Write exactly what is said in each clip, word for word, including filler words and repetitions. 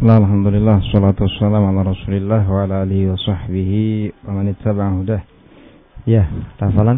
Bismillah, alhamdulillah, salatu wassalamu ala rasulillah wa ala alihi wa sahbihi wa man ittaba'a hudah. Ya, hafalan.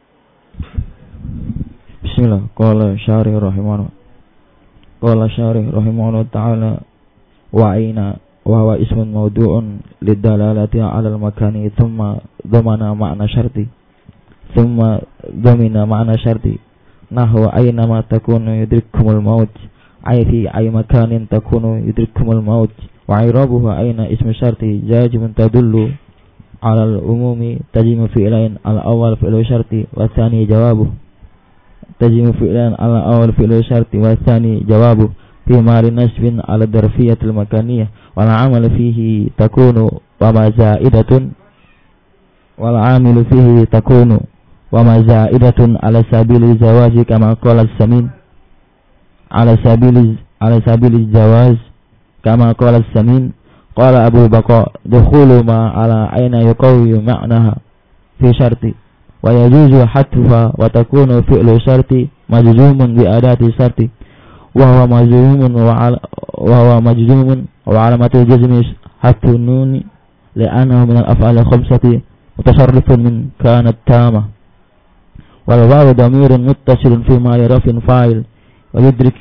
Bismillah. Qala syarih rahimahullah. Qala syarih rahimahullah ta'ala wa aina wa huwa ismun mawdu'un lidalalati 'ala al-makani thumma dhamana ma'na syarti. Thumma dhamina ma'na syarti. Nahwa aina ma takunu yudrikumul maut. Ay fi ay makanin takunu yudrikumul maut. Wa i'rabuhu aina ismu syarti jazmun tadullu 'ala al-umumi tajimu fi'lain al-awwal fi'lu syarti wa tsani jawabuh. Tajimu fi'lan al-awwal fi'lu syarti wa tsani jawabuh. Fi mari nasbin 'ala darfiyatil makaniyah wal 'amalu fihi takunu wa ma za'idatun wal 'amilu fihi takunu wa ma za'idatun 'ala sabili zawaji kama qala as-samin ala sabili ala sabili jawaz kama qala as-samin. Qala Abu Baqa dukhulu ma ala aina yuqawwi ma'naha fi syarti wa yajuzu hatfuha wa takunu fi'lu syarti majzumun bi adati syarti wa huwa majzumun wa wa huwa majzumun wa alamatu jazmi hatfu nuni li'annahu min al-af'al khamsati mutasarrifun min kanat tamah wal wawu damirun muttasilun fi ma rafin fa'il wa yudrik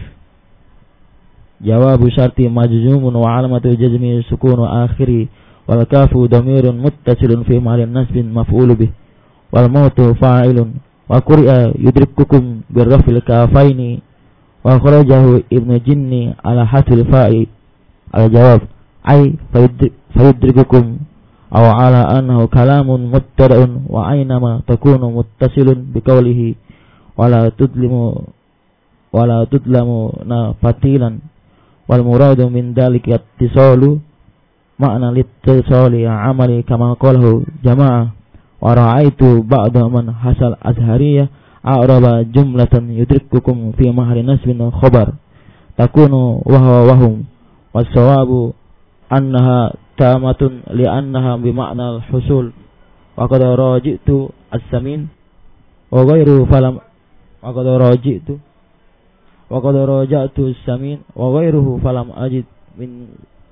jawabu syarti majzumun wa alamatu jazmi sukunu akhiri wal kafu damirun muttasilun fi ma'al nasbin maf'ulu bih wal mautu fa'ilun wa quri'a yudrikukum birrafil kafaini wa kharajahu ibnu jinni ala hatil fa'i al jawab ay fayudrikukum aw ala annahu kalamun muttada'un wa aynama takunu muttasilun biqawlihi wala tudlimu wala tudlamu na fatilan wal muradu min dalika ittisalu ma'na littisali amali kama qalahu jamaah wa ra'aitu ba'da man hasal azhariyah a'raba jumlatan yudrikukum fi mahri nasbin khabar takunu wa huwa wahum was-sawabu annaha tamatun li'annaha bi ma'na al-husul wa qad raji'tu as-samin wa ghayru falam wa qad raji'tu wa qad raja'tu as-samin wa ghayruhu falam ajid min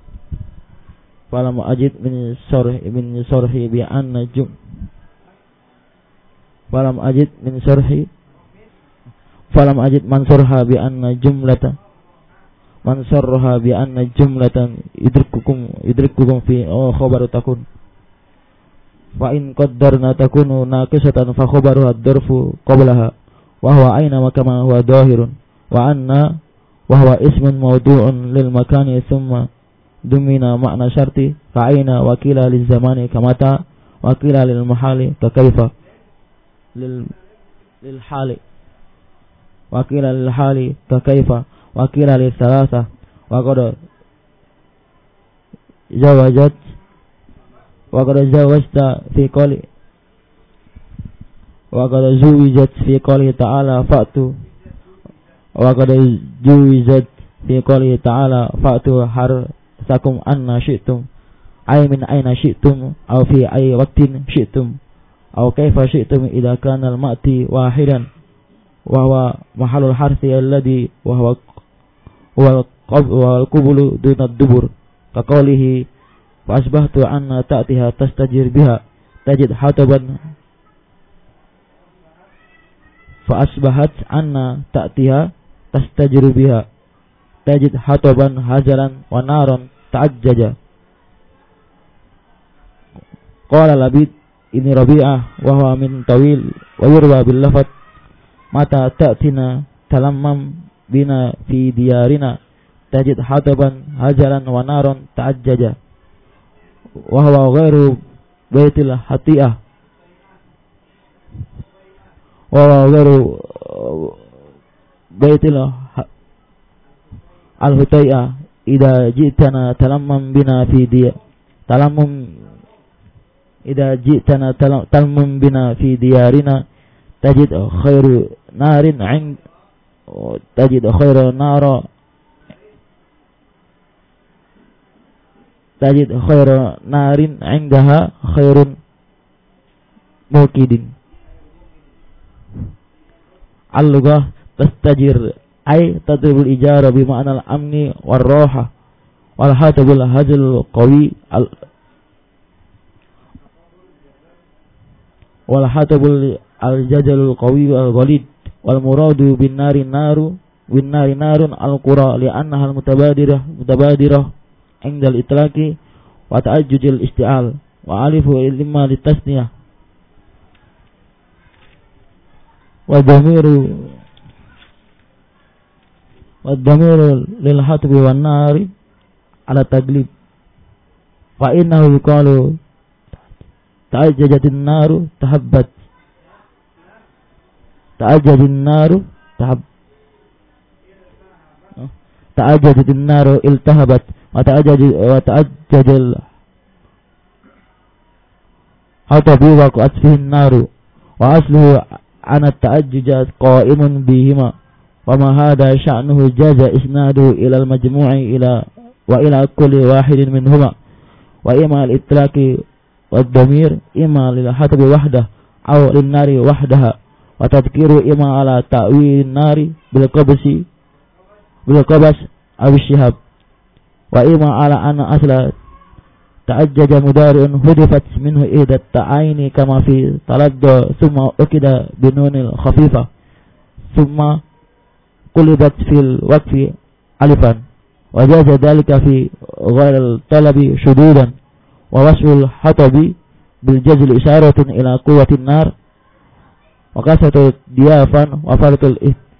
falam ajid min sarh min sarhi bi anna jum falam ajid min sarhi falam ajid man sarha bi anna jumlata man sarha bi anna jumlatan yudrikukum yudrikukum fi oh khabaru takun fa in qaddarna takunu naqisatan fa khabaru ad-darfu qablaha wa huwa aina kama huwa dhahirun wa anna wa huwa ismun mawdu'un lil makani thumma dumina ma'na syarti fa aina wa qila liz zamani kamata wa qila lil mahali ka kaifa lil lil hali wa qila lil hali ka kaifa wa qila lil thalatha wa qad zawajat wa qad zawajta fi qali wa qad zuwijat fi qali ta'ala fa'tu wa qad juwizat fi qouli ta'ala fa'tu harsakum anna syi'tum ay min aina syi'tum aw fi ay waqtin syi'tum aw kaifa syi'tum idza kana al-ma'ti wahidan wa huwa mahalul harsi alladhi wa huwa wal qablu duna ad-dubur ka qawlihi fa asbahtu anna ta'tiha tastajir biha tajid hataban fa asbahat anna ta'tiha tastajiru biha tajid hataban hajaran wa naran ta'ajjaja. Qala Labid ini Rabi'ah wa huwa min tawil wa yurwa bil lafat mata ta'tina talammam bina fi diyarina tajid hataban hajaran wa naran ta'ajjaja wa huwa ghairu baitil hati'ah wa huwa ghairu baitil al-hutai'ah idza ji'tana talammam bina fi diya talammum idza ji'tana talammum bina fi diyarina tajid khairu narin 'ind tajid khairu nara tajid khairu narin 'indaha khairun muqidin. Al-lughah tastajir ay tadribul ijara bi ma'nal amni war raha wal hatabul hajlul qawi al wal hatabul al jajalul qawi al ghalid wal muradu bin nari naru bin nari narun al qura li annaha al mutabadirah mutabadirah indal itlaqi wa ta'ajjujil isti'al wa alifu ilma litasniyah wa dhamiru wa dhamiru lil hatbi wan nari ala taglib fa innahu yuqalu ta'ajjajatin naru tahabbat ta'ajjajatin naru tahab ta'ajjajatin naru iltahabat wa ta'ajjaj wa ta'ajjajal hatabi wa qat fihi naru wa asluhu ana ta'ajjujat qa'imun bihima wa ma hada sha'nuhu jaza isnadu ila al-majmu'i ila wa ila kulli wahidin minhuma wa ima al-itlaqi wad-damir ima lil hatabi wahdah aw lin nari wahdaha wa tadhkiru ima ala ta'wil nari bil qabsi bil qabas aw shihab wa ima ala anna asla ta'ajjaja mudari'un hudifat minhu ihda ta'aini kama fi taladda thumma ukida binunil khafifa thumma qulibat fil waqfi alifan wa jaza dhalika fi ghairil talabi shududan wa wasful hatabi bil jazl isharatun ila quwwatin nar wa kasatu diyafan wa farqul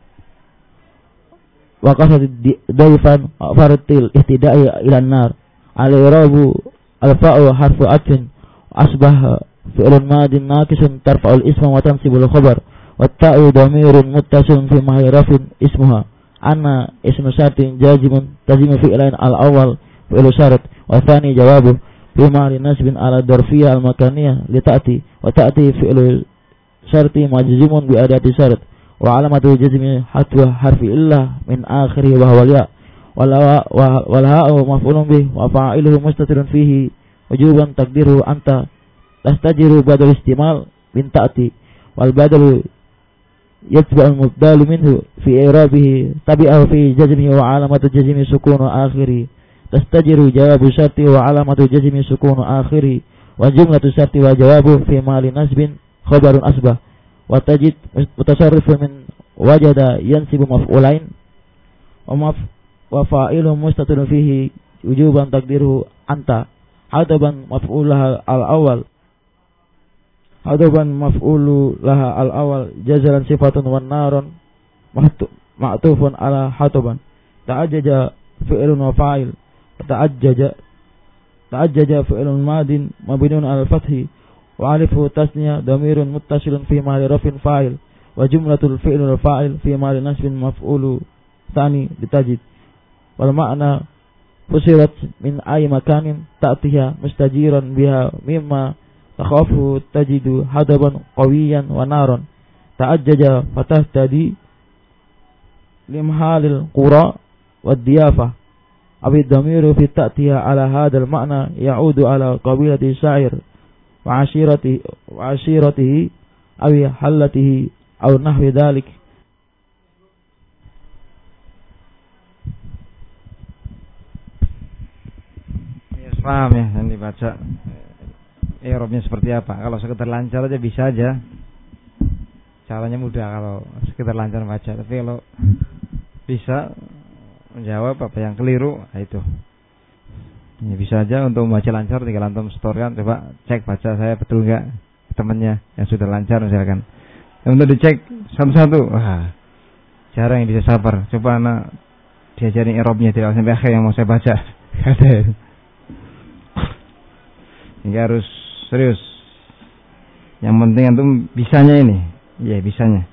wa kasatu dayfan wa farqil ihtida'i ila nar al-i'rabu al-fa'u harfu atfin asbah fi'lun madin naqisun tarfa'ul isma wa tansibul khabar wa ta'u dhamirun muttasilun fi mahalli rafin ismuha anna ismu syartin jazimun tazimu fi'lain al-awwal fi'lu syarat wa thani jawabu fi mahalli nasbin ala darfiyah al-makaniyah li ta'ti wa ta'ti fi'lu syarti majzumun bi adati syarat wa alamatu jazmi hatwa harfi illah min akhiri wa huwa ya wal ha'u maf'ulun bih wa fa'iluhu mustatirun fihi wujuban taqdiruhu anta tastajiru badal istimal bin ta'ti wal badalu yatba'u mubdalu minhu fi i'rabihi tabi'ahu fi jazmihi wa alamatu jazmi sukunu akhiri tastajiru jawabu syarti wa alamatu jazmi sukunu akhiri wa jumlatu syarti wa jawabu fi mali nasbin khabarun asbah wa tajid mutasarrifun min wajada yansibu maf'ulain wa maf wa fa'ilun mustatirun fihi wujuban taqdiruhu anta hadaban maf'ulaha al-awwal hadaban maf'ulu laha al-awwal jazalan sifatun wan narun ma'tufun ala hadaban ta'ajjaja fi'lun wa fa'il ta'ajjaja ta'ajjaja fi'lun madin mabniun ala al-fathi wa alifu tasniya dhamirun muttasilun fi mahalli rafin fa'il wa jumlatul fi'l wal fa'il fi mahalli nasbin maf'ulu tsani bitajid wal ma'na fusirat min ay makanin ta'tiha mustajiran biha mimma takhafu tajidu hadaban qawiyan wa naran ta'ajjaja fatahtadi limhalil qura wad diyafa abi dhamiru fi ta'tiha ala hadha al ma'na ya'udu ala qabilati sa'ir wa ashiratihi wa ashiratihi aw halatihi aw nahwi dhalik. Paham ya yang dibaca i'rabnya seperti apa. Kalau sekedar lancar aja bisa aja, caranya mudah kalau sekedar lancar baca. Tapi kalau bisa menjawab apa yang keliru, nah itu ya bisa aja. Untuk membaca lancar tinggal antum setorkan, coba cek baca saya betul enggak, temannya yang sudah lancar misalkan. Untuk dicek satu-satu, wah jarang yang bisa sabar. Coba anak diajarin i'rabnya tidak sampai akhir yang mau saya baca. Ada. Ini harus serius. Yang penting antum bisanya ini. Iya, bisanya.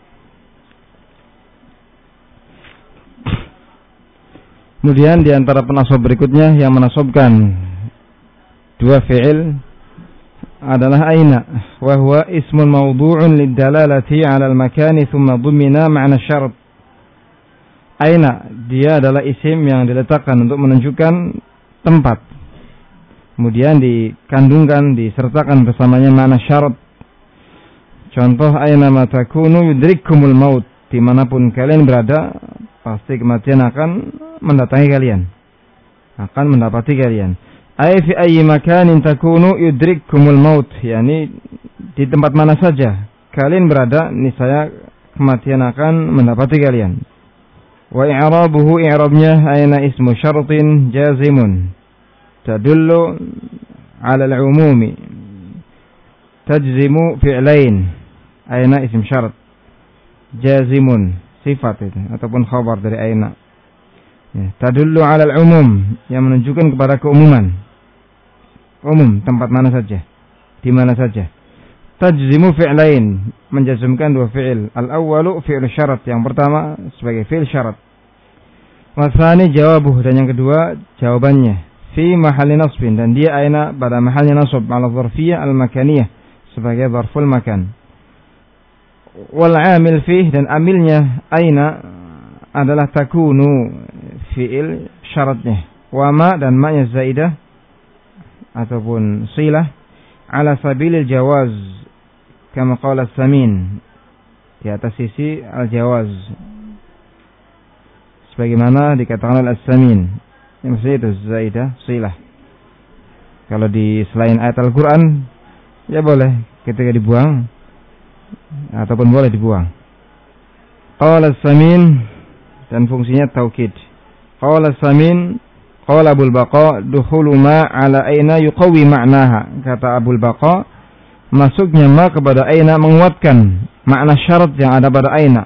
Kemudian di antara penasab berikutnya yang menasobkan dua fi'il adalah aina, wa huwa ismun mawdu'un lidalalati 'ala al-makani thumma dhumina ma'na syarat. Aina, dia adalah isim yang diletakkan untuk menunjukkan tempat. Kemudian dikandungkan, disertakan bersamanya makna syarat. Contoh, aina ma takunu yudrikkumul maut, dimanapun kalian berada pasti kematian akan mendatangi kalian. akan mendapati kalian. Ai fi ayyi makanin takunu yudrikkumul maut, yakni di tempat mana saja kalian berada niscaya kematian akan mendapati kalian. Wa i'rabuhu, i'rabnya aina ismu syartin jazimun tadullu 'ala al-'umumi tajzimu fi'lain. Aina ism syarat jazimun sifat itu ataupun khabar dari aina. Ya, tadullu 'ala al-'umum yang menunjukkan kepada keumuman. Umum, tempat mana saja, di mana saja. Tajzimu fi'lain, menjazmkan dua fi'il. Al-awwalu fi'il syarat, yang pertama sebagai fi'il syarat. Wa tsani jawabuh, dan yang kedua jawabannya. Fi mahalli nasbin, dan dia aina pada mahalnya nasab ala dzarfiyyah al-makaniyah sebagai dzarful makan. Wal 'amil fih, dan amilnya aina adalah takunu fi'il syaratnya. Wa ma, dan ma-nya zaidah ataupun silah ala sabilil jawaz kama qala as-samin, di atas sisi al-jawaz sebagaimana dikatakan oleh as-samin, yang maksudnya itu zaidah silah. Kalau di selain ayat Al-Quran ya boleh ketika dibuang ataupun boleh dibuang. Qala as-samin, dan fungsinya taukid. Qala as-samin qala Abul Baqa dukhulu ma ala aina yuqawi ma'naha. Kata Abul Baqa, masuknya ma kepada aina menguatkan makna syarat yang ada pada aina.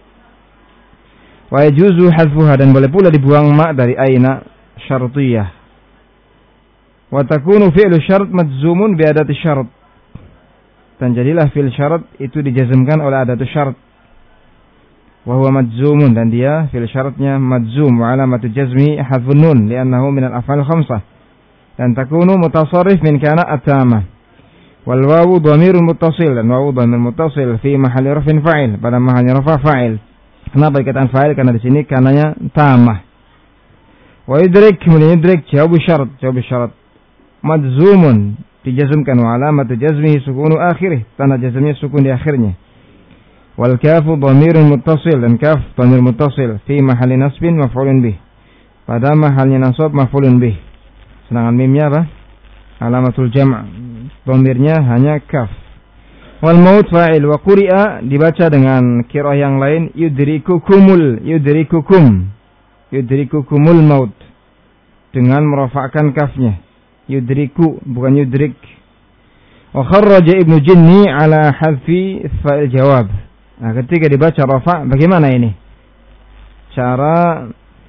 Wa yajuzu hadfuha, dan boleh pula dibuang ma dari aina syartiyah. Wa takunu fi'lu syarat majzumun bi adati syarat, dan jadilah fi'il syarat itu dijazmkan oleh adatu syarat. Wa huwa majzumun, dan dia fi'il syaratnya majzum, wa alamatu jazmi hadfun nun li'annahu min al-af'al khamsah, dan takunu mutasarrif min kana at-tamah. Wal wawu dhamirun muttasil, dan wawu dhamir muttasil fi mahalli rafin fa'il, pada mahalnya rafa fa'il. Kenapa dikatakan fa'il? Karena di sini kananya tamah. Wa yudrik, kemudian yudrik jawabu syarat, jawabu syarat majzumun, dijazmkan, wa alamatu jazmihi sukunu akhirih, tanda jazmnya sukun di akhirnya. Wal kafu dhamirun muttasil, dan kaf dhamir muttasil fi mahalli nasbin maf'ulun bih, pada mahalnya nasab maf'ulun bih. Sedangkan mimnya apa? Alamatul jam', dhamirnya hanya kaf. Wal maut fa'il, wa quri'a, dibaca dengan qiraah yang lain yudrikukumul, yudrikukum, yudrikukumul maut, dengan merafa'kan kafnya, yudriku bukan yudrik. Wa kharraja Ibnu Jinni ala hadfi fa'il jawab. Nah, ketika dibaca rafa, bagaimana ini? Cara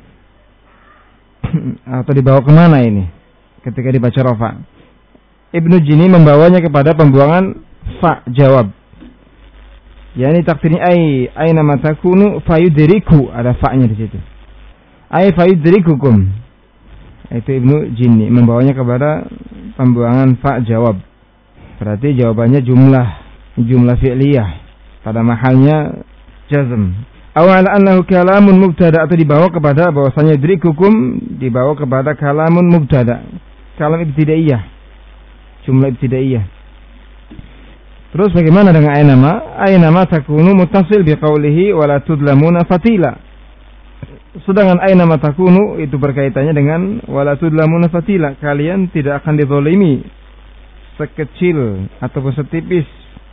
atau dibawa kemana ini? Ketika dibaca rafa, Ibnu Jinni membawanya kepada pembuangan fa jawab. Yani takdirnya ai aina matakunu fayudriku, ada fa-nya di situ. Ai fayudrikukum. Itu Ibnu Jinni membawanya kepada pembuangan fa jawab. Berarti jawabannya jumlah, jumlah fi'liyah pada mahalnya jazm. Awal annahu kalamun mubtada, atau dibawa kepada bahwasanya yudrikukum dibawa kepada kalamun mubtada, kalam ibtidaiyah, jumlah ibtidaiyah. Terus bagaimana dengan aina ma? Aina ma takunu muttasil biqaulihi wala tudlamuna fatila. Sedangkan aina ma takunu itu berkaitannya dengan wala tudlamuna fatila, kalian tidak akan dizalimi sekecil ataupun setipis,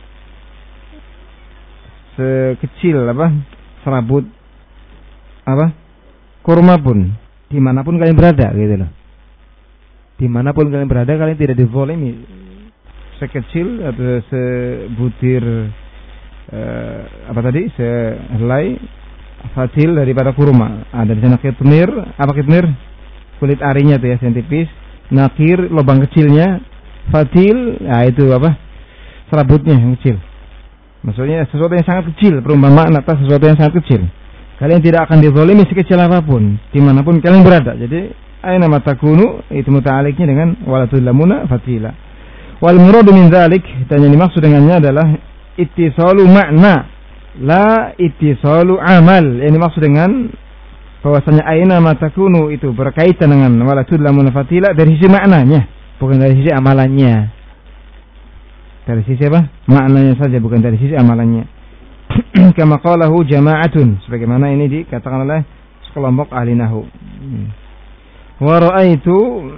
sekecil apa serabut apa kurma pun, dimanapun kalian berada, gitu loh. Dimanapun kalian berada, kalian tidak dizalimi sekecil atau sebutir eh, apa tadi sehelai fatil daripada kurma. Ada di sana kitmir, apa kitmir? Kulit arinya tuh ya, yang tipis. Nakir, lubang kecilnya. Fatil, nah itu apa? Serabutnya yang kecil. Maksudnya sesuatu yang sangat kecil, perumpamaan atas sesuatu yang sangat kecil. Kalian tidak akan dizalimi sekecil apapun, dimanapun kalian berada. Jadi aina ma takunu itu muta'alliqnya dengan wala tudlamuna fatila. Wal muradu min dzalik, dan yang dimaksud dengannya adalah ittisalu makna, la ittisalu amal. Yang dimaksud dengan bahwasanya aina ma takunu itu berkaitan dengan wala tudlamuna fatila dari sisi maknanya, bukan dari sisi amalannya. Dari sisi apa? Maknanya saja, bukan dari sisi amalannya. Kama qalahu jama'atun, sebagaimana ini dikatakan oleh sekelompok ahli nahwu. Wa ra'aitu,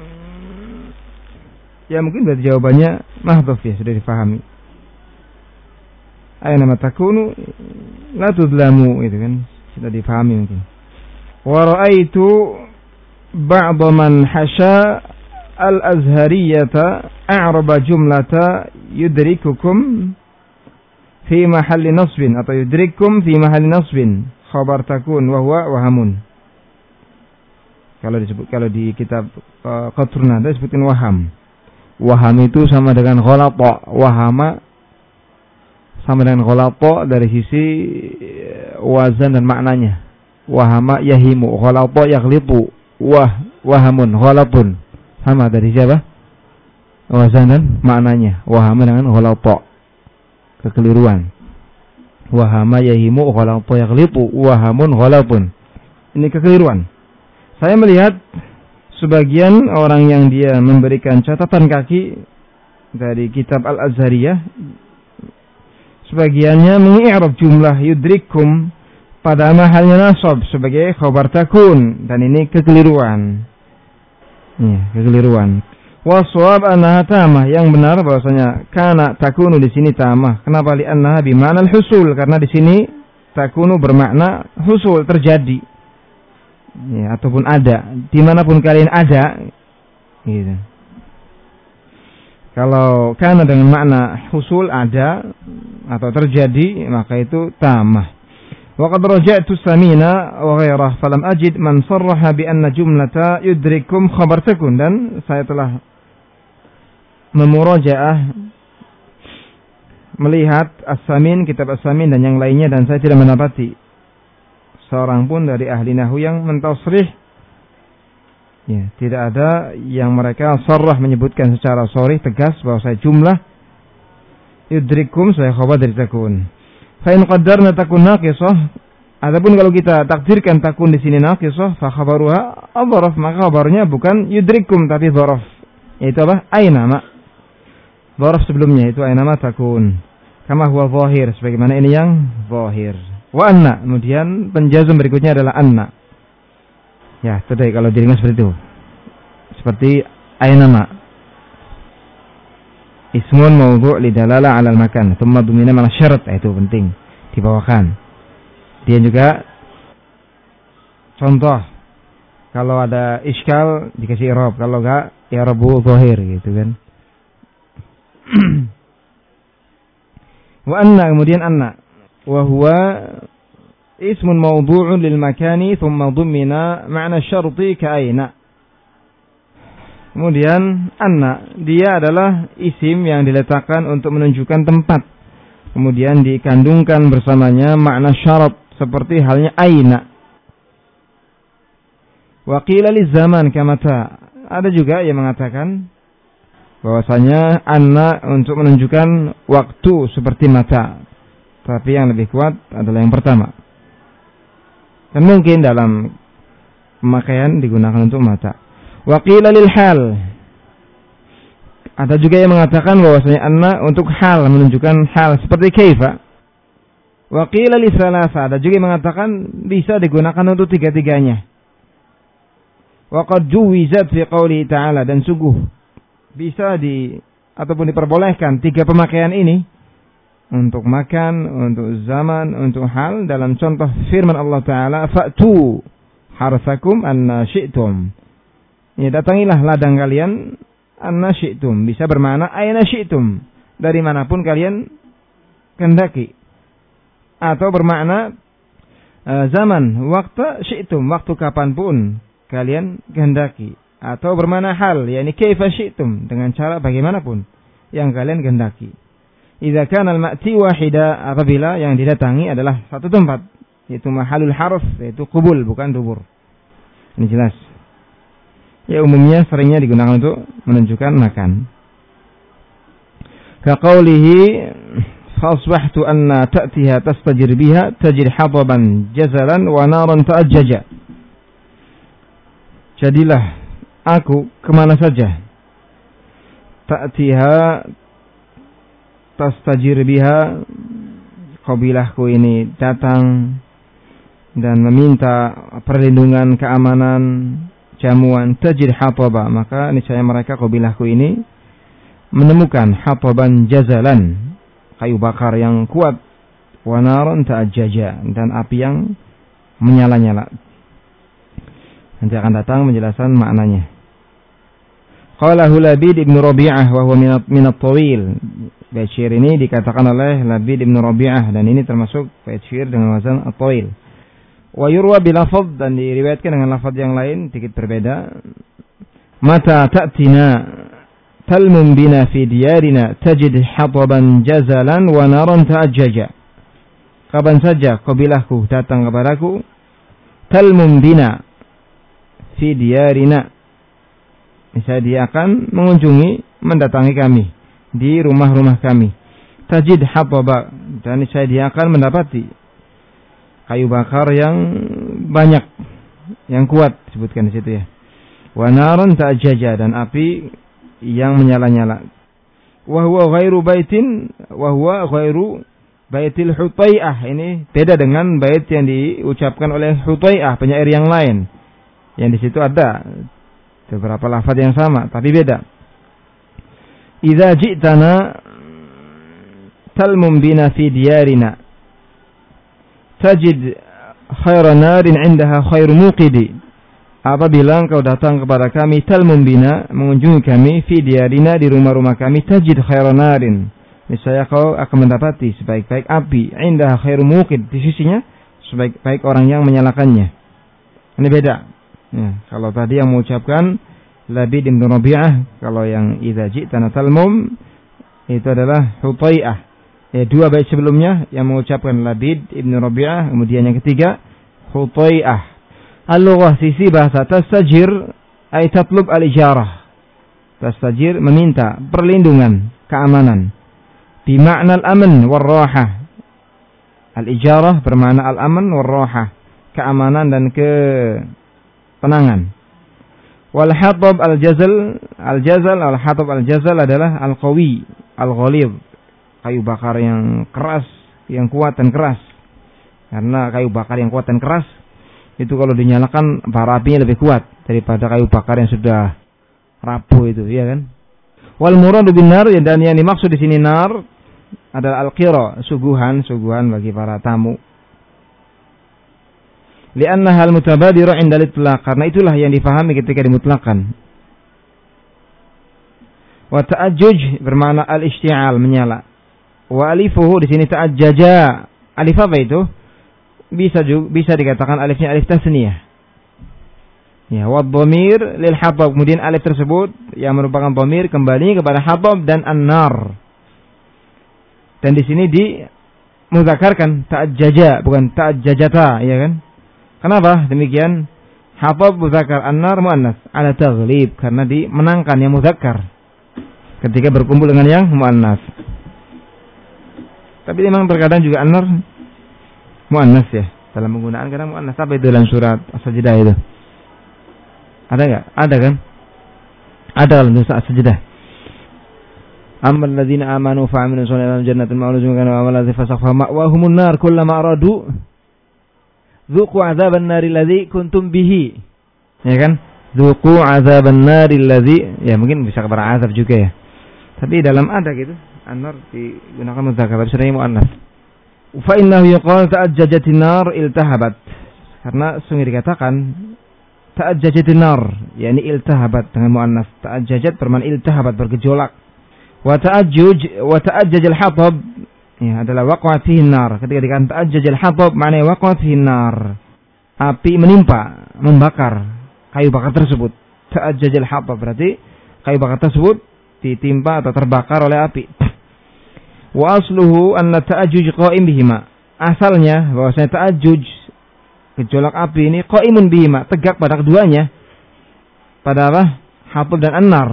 ya mungkin berarti jawabannya mahdhuf ya, sudah difahami. Aina ma takunu la tudlamu, itu kan sudah difahami mungkin. Wa ra'aitu ba'd man hasha al-azhariyata a'raba jumlata yudrikukum fi mahalli nasbin atau yudrikum fi mahalli nasbin khabar takun wa huwa wahamun. Kalau disebut kalau di kitab uh, Qatrun Nada disebutkan waham. Waham itu sama dengan ghalata. Wahama sama dengan ghalata dari sisi wazan dan maknanya. Wahama yahimu, ghalata yaghlitu, wah wahamun, ghalatun. Sama dari siapa? Wazan dan maknanya. Wahama dengan ghalata, kekeliruan. Wahama yahimu, ghalata yaghlitu, wahamun, ghalatun. Ini kekeliruan. Saya melihat sebagian orang yang dia memberikan catatan kaki dari kitab Al-Azhariyah, sebagiannya mengi'rab jumlah yudrikum pada mahalnya nasab sebagai khabar takun, dan ini kekeliruan. Ya, kekeliruan. Waswab annaha tamah, yang benar bahwasanya kana takunu di sini tamah. Kenapa? Li annaha bi ma'nal husul, karena di sini takunu bermakna husul, terjadi. Ya, ataupun ada, dimanapun kalian ada, gitu. Kalau kana dengan makna husul, ada atau terjadi, maka itu tamah. Wa qad raja'tu Samina wa ghairah falam ajid man sarraha bi anna jumlata yudrikum khabar takun, dan saya telah memurajaah melihat As-Samin, kitab As-Samin dan yang lainnya, dan saya tidak mendapati seorang pun dari ahli nahwu yang mentasrih, ya, tidak ada yang mereka sarrah menyebutkan secara sharih tegas bahwa saya jumlah yudrikum saya khabar dari takun. Fa in qaddarna takun naqisah, adapun kalau kita takdirkan takun di sini naqisah, fa khabaruha adharaf, maka khabarnya bukan yudrikum tapi dharaf, yaitu apa? Aina ma. Dharaf sebelumnya itu aina ma takun. Kama huwa zahir, sebagaimana ini yang zahir. Wa anna, kemudian penjazm berikutnya adalah anna. Ya, tadi kalau diringan seperti itu. Seperti aynama. Ismun mawdu' lidalala 'ala al-makan, thumma dumina mana syarat, itu penting dibawakan. Dia juga contoh kalau ada iskal dikasih i'rab, kalau enggak i'rabu zahir gitu kan. Wa anna, kemudian anna. وهو اسم موضوع للمكان ثم ضمن معنى الشرط كأين. Kemudian anna, dia adalah isim yang diletakkan untuk menunjukkan tempat, kemudian dikandungkan bersamanya makna syarat seperti halnya aina. Wa qila lizaman kamata, ada juga yang mengatakan bahwasanya anna untuk menunjukkan waktu seperti mata. Tapi yang lebih kuat adalah yang pertama. Dan mungkin dalam pemakaian digunakan untuk mata. Wa qila lil hal. Ada juga yang mengatakan bahwasanya anna untuk hal, menunjukkan hal seperti kaifa. Wa qila li salasa. Ada juga yang mengatakan bisa digunakan untuk tiga-tiganya. Wa qad juwizat fi qouli ta'ala, dan sungguh bisa di ataupun diperbolehkan tiga pemakaian ini untuk makan, untuk zaman, untuk hal, dalam contoh firman Allah Ta'ala, fa'tu harsakum anna syi'tum. Ya, datangilah ladang kalian anna syi'tum, bisa bermakna aina syi'tum, dari manapun kalian kehendaki, atau bermakna uh, zaman, waktu syi'tum, waktu kapanpun kalian kehendaki, atau bermakna hal, yakni kaifa syi'tum, dengan cara bagaimanapun yang kalian kehendaki. Idza kana al-ma'ti wahida, apabila yang didatangi adalah satu tempat, yaitu mahalul harf, yaitu qubul, bukan dubur. Ini jelas. Ya, umumnya seringnya digunakan untuk menunjukkan makan. Ka qawlihi fa asbahtu anna ta'tiha tastajir biha tajid hataban jazalan wa naran ta'ajjaja. Jadilah aku kemana saja, ta'tiha tastajir biha, kabilahku ini datang dan meminta perlindungan, keamanan, jamuan tajid hataba, maka niscaya mereka kabilahku ini menemukan hataban jazalan, kayu bakar yang kuat, wa naran ta'ajjaja, dan api yang menyala-nyala. Nanti akan datang penjelasan maknanya. Qalahu Labid ibn Rabi'ah wa huwa min at-tawil. Bait syair ini dikatakan oleh Labid ibn Rabi'ah dan ini termasuk bait syair dengan wazan at-tawil. Wa yurwa bil lafadz, dan diriwayatkan dengan lafaz yang lain sedikit berbeda. Mata ta'tina talmum bina fi diyarina tajid hataban jazalan wa naran ta'ajjaja. Kapan saja kabilahku datang kepadaku, talmum bina fi diyarina, misalnya dia akan mengunjungi, mendatangi kami di rumah-rumah kami. Tajid hataba, dan misalnya dia akan mendapati kayu bakar yang banyak, yang kuat, disebutkan di situ ya. Wa naran ta'ajjaja, dan api yang menyala-nyala. Wa huwa ghairu baitin, wa huwa ghairu baitil Hutai'ah. Ini beda dengan bait yang diucapkan oleh Hutai'ah, penyair yang lain. Yang di situ ada beberapa lafaz yang sama tapi beda. Idza ji'tana talmum bina fi diyarina tajid khairan narin 'indaha khairu muqidi. Apabila engkau datang kepada kami, talmum bina, mengunjungi kami, fi diyarina, di rumah-rumah kami, tajid khairan narin, niscaya kau akan mendapati sebaik-baik api, 'indaha khairu muqid, di sisinya sebaik-baik orang yang menyalakannya. Ini beda. Ya, kalau tadi yang mengucapkan Labid ibn Rabi'ah, kalau yang idza ji'tana talmum itu adalah Hutai'ah. Ya, dua bait sebelumnya yang mengucapkan Labid ibn Rabi'ah, kemudian yang ketiga Hutai'ah. Al-lughah, sisi bahasa, tastajir ay tatlub al-ijarah. Tastajir, meminta perlindungan, keamanan. Bi makna al-aman war-rahah. Al-ijarah bermakna al-aman war-rahah, keamanan dan ke tenangan. Wal hatab al-jazal, al-jazal al-hatab al-jazal adalah al-qawi, al-ghalib, kayu bakar yang keras, yang kuat dan keras. Karena kayu bakar yang kuat dan keras itu kalau dinyalakan bara apinya lebih kuat daripada kayu bakar yang sudah rapuh itu, ya kan? Wal muradu bin nar, dan yang dimaksud di sini nar adalah al-qira, suguhan, suguhan bagi para tamu. Li'annaha al-mutabadiru 'inda al-itlaq, karena itulah yang difahami ketika dimutlakan. Wa ta'ajjuj bermakna al-ishti'al, menyala. Wa alifuhu di sini ta'ajjaja. Alif apa itu? Bisa juga, bisa dikatakan alifnya alif tasniyah. Ya, wa dhamir lil hatab, kemudian alif tersebut yang merupakan dhamir kembali kepada hatab dan an-nar. Dan di sini di mudzakarkan ta'ajjaja, bukan ta'ajjajata, ya kan? Kenapa demikian? Hatab muzakkar, an-nar muannas, ala taghlib, karena dimenangkan yang muzakkar ketika berkumpul dengan yang muannas. Tapi memang terkadang juga an-nar muannas ya, dalam penggunaan kadang muannas. Apa itu dalam surat As-Sajdah itu? Ada enggak? Ada kan? Ada dalam surat As-Sajdah. Ammal ladzina amanu fa 'amilus shalihati jannatin ma'ruzun kana wa amal fasakha ma'wahumun nar kullama aradu Dzuqu 'adzaban nari alladzi kuntum bihi. Ya kan? Dzuqu 'adzaban nari alladzi, ya mungkin bisa kepada azab juga ya. Tapi dalam ada gitu, an-nar digunakan mudzakkar, tapi sebenarnya muannas. Fa innahu yuqal ta'ajjajatin nar iltahabat. Karena sungguh dikatakan ta'ajjajatin nar, yakni iltahabat dengan muannas. Ta'ajjajat bermakna iltahabat, bergejolak. Wa ta'ajjuj wa ta'ajjajal hatab, ya adalah waqa'at fihi nar. Ketika dikatakan ta'ajjajal hatab, maknanya waqa'at fihi nar, api menimpa, membakar kayu bakar tersebut. Ta'ajjajal hatab berarti kayu bakar tersebut ditimpa atau terbakar oleh api. Wa asluhu anna ta'ajjuj qa'im bihima. Asalnya bahwasanya ta'ajjuj, gejolak api ini, qa'imun bihima, tegak pada keduanya. Pada apa? Hatab dan an-nar.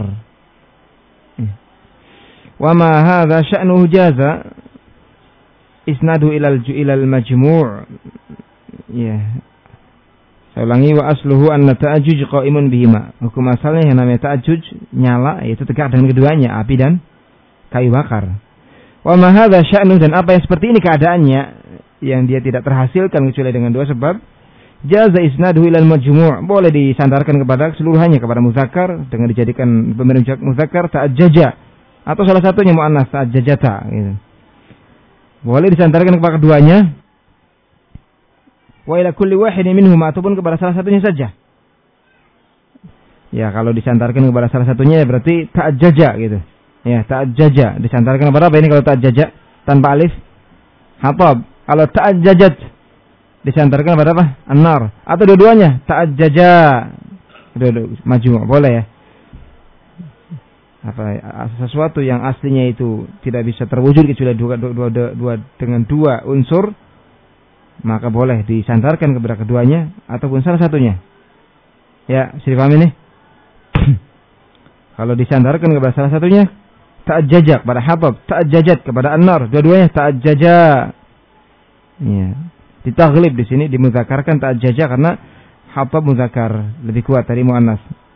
Wa ma hadza sya'nuhu jaza isnadu ilal ilal majmu'. Ya. Saya ulangi, wa asluhu anna ta'ajjuj qa'imun bihima. Hukum asalnya yang namanya ta'ajjuj, nyala, yaitu tegak dengan keduanya, api dan kayu bakar. Wa ma hadza sya'nu, dan apa yang seperti ini keadaannya, yang dia tidak terhasilkan kecuali dengan dua sebab, jaza isnaduhu ilal majmu', boleh disandarkan kepada keseluruhannya kepada muzakkar dengan dijadikan dhamir muzakkar ta'ajjaja, atau salah satunya muannas ta'ajjajata gitu. Boleh disandarkan kepada keduanya, wa ila kulli wahidin minhum, ataupun kepada salah satunya saja. Ya, kalau disandarkan kepada salah satunya berarti ta'ajjaja gitu. Ya, ta'ajjaja disandarkan kepada apa ini kalau ta'ajjaja tanpa alif? Hatab. Kalau ta'ajjajat disandarkan kepada apa? An-nar. Atau dua-duanya ta'ajjaja. Dua-dua majmu', boleh ya. Apa sesuatu yang aslinya itu tidak bisa terwujud kecuali dua, dua, dua, dua, dua dengan dua unsur, maka boleh disandarkan kepada keduanya ataupun salah satunya. Ya, sudah paham ini? Kalau disandarkan kepada salah satunya, ta'ajjaja kepada habab, ta'ajjajat kepada an-nar, dua-duanya ta'ajjaja. Ya. Ditaghlib di sini dimudzakarkan ta'ajjaja karena habab muzakkar lebih kuat dari muannas.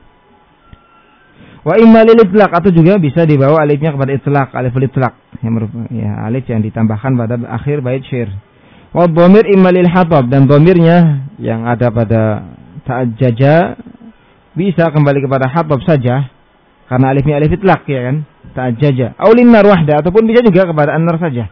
Wa imma lil itlaq, atau juga bisa dibawa alifnya kepada itlaq, aliful itlaq yang merupakan ya alif yang ditambahkan pada akhir bait syair. Wa dhamir imma lil hatab, dan dhamirnya yang ada pada ta'ajjaja bisa kembali kepada hatab saja karena alifnya alif itlaq ya kan, ta'ajjaja. Aw lin nar wahda, ataupun bisa juga kepada an-nar saja.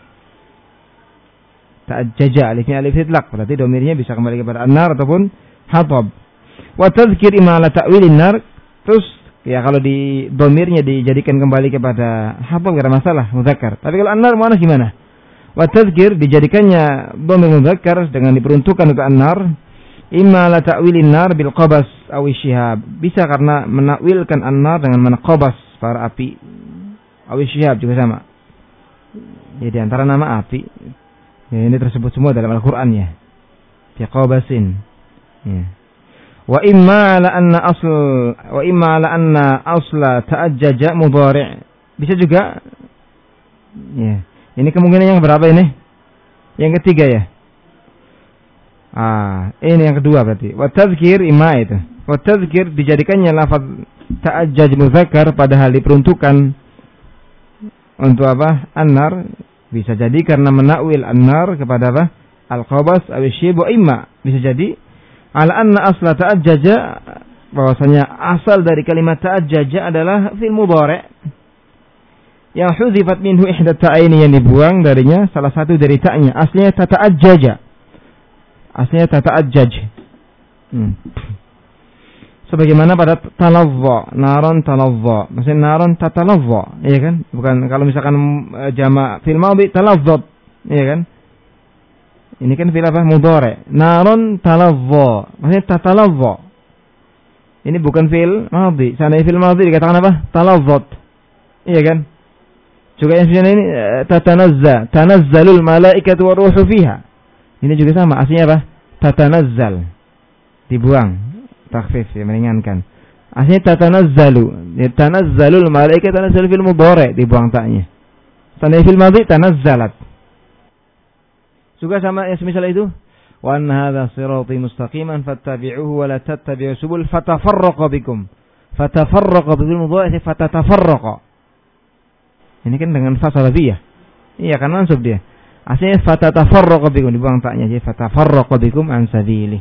Ta'ajjaja alifnya alif itlaq, berarti dhamirnya bisa kembali kepada an-nar ataupun hatab. Wa tadhkir imma ala ta'wilin nar, terus ya kalau di dhamirnya dijadikan kembali kepada hatab enggak ada masalah, muzakkar. Tapi kalau an-nar mana gimana? Wa tadhkir dijadikannya dhamir muzakkar dengan diperuntukkan untuk an-nar, imma la ta'wilin nar bil qabas aw syihab, bisa karena menakwilkan an-nar dengan mana qabas para api, aw syihab juga sama. Jadi antara nama api ya, ini tersebut semua dalam Al-Qur'an ya. Fi qabasin. Ya. Wa imma la anna asl wa imma la anna asla ta'ajjaja mudhari', bisa juga ya. Ini kemungkinan yang berapa ini? Yang ketiga ya. Ah, ini yang kedua berarti. Wa tadhkir imma itu. Wa tadhkir dijadikannya lafaz ta'ajjaj muzakkar padahal diperuntukkan untuk apa? An-nar, bisa jadi karena menakwil an-nar kepada apa? Al-qabas aw syib wa imma, bisa jadi ala anna asla ta'ajjaja, bahwasanya asal dari kalimat ta'ajjaja adalah fi'il mudhari' yang huzifat minhu ihda ta'aini, yang dibuang darinya salah satu dari ta'nya. Aslinya tata'ajjaja, aslinya tata'ajjaj. Hmm. Sebagaimana pada talazza, naron talazza, maksudnya naron tatalazza, iya kan? Bukan kalau misalkan jama' fil madhi talazzat, iya kan? Ini kan fi'il apa? Mudhari'. Narun talazza, maksudnya tatalazza. Ini bukan fi'il madhi. Sana fi'il madhi dikatakan apa? Talazzat. Iya kan? Juga yang sini ini tatanazza, tanazzalul malaikatu waruhu fiha. Ini juga sama, aslinya apa? Tatanazzal. Dibuang, takhfif ya, meringankan. Aslinya tatanazzalu. Ya, tanazzalul malaikatu, tanazzal fil mudhari', dibuang ta'nya. Sana fi'il madhi tanazzalat. Juga sama yang semisal itu. Wa anna hadza sirati mustaqiman fattabi'uhu wa la tattabi'us subul fatafarraqa bikum. Fatafarraqa bil mudhari' fatatafarraqa. Ini kan dengan fa sababiyah. Iya kan mansub dia. Aslinya fatatafarraqa bikum, dibuang ta'nya, jadi fatafarraqa bikum an sabili.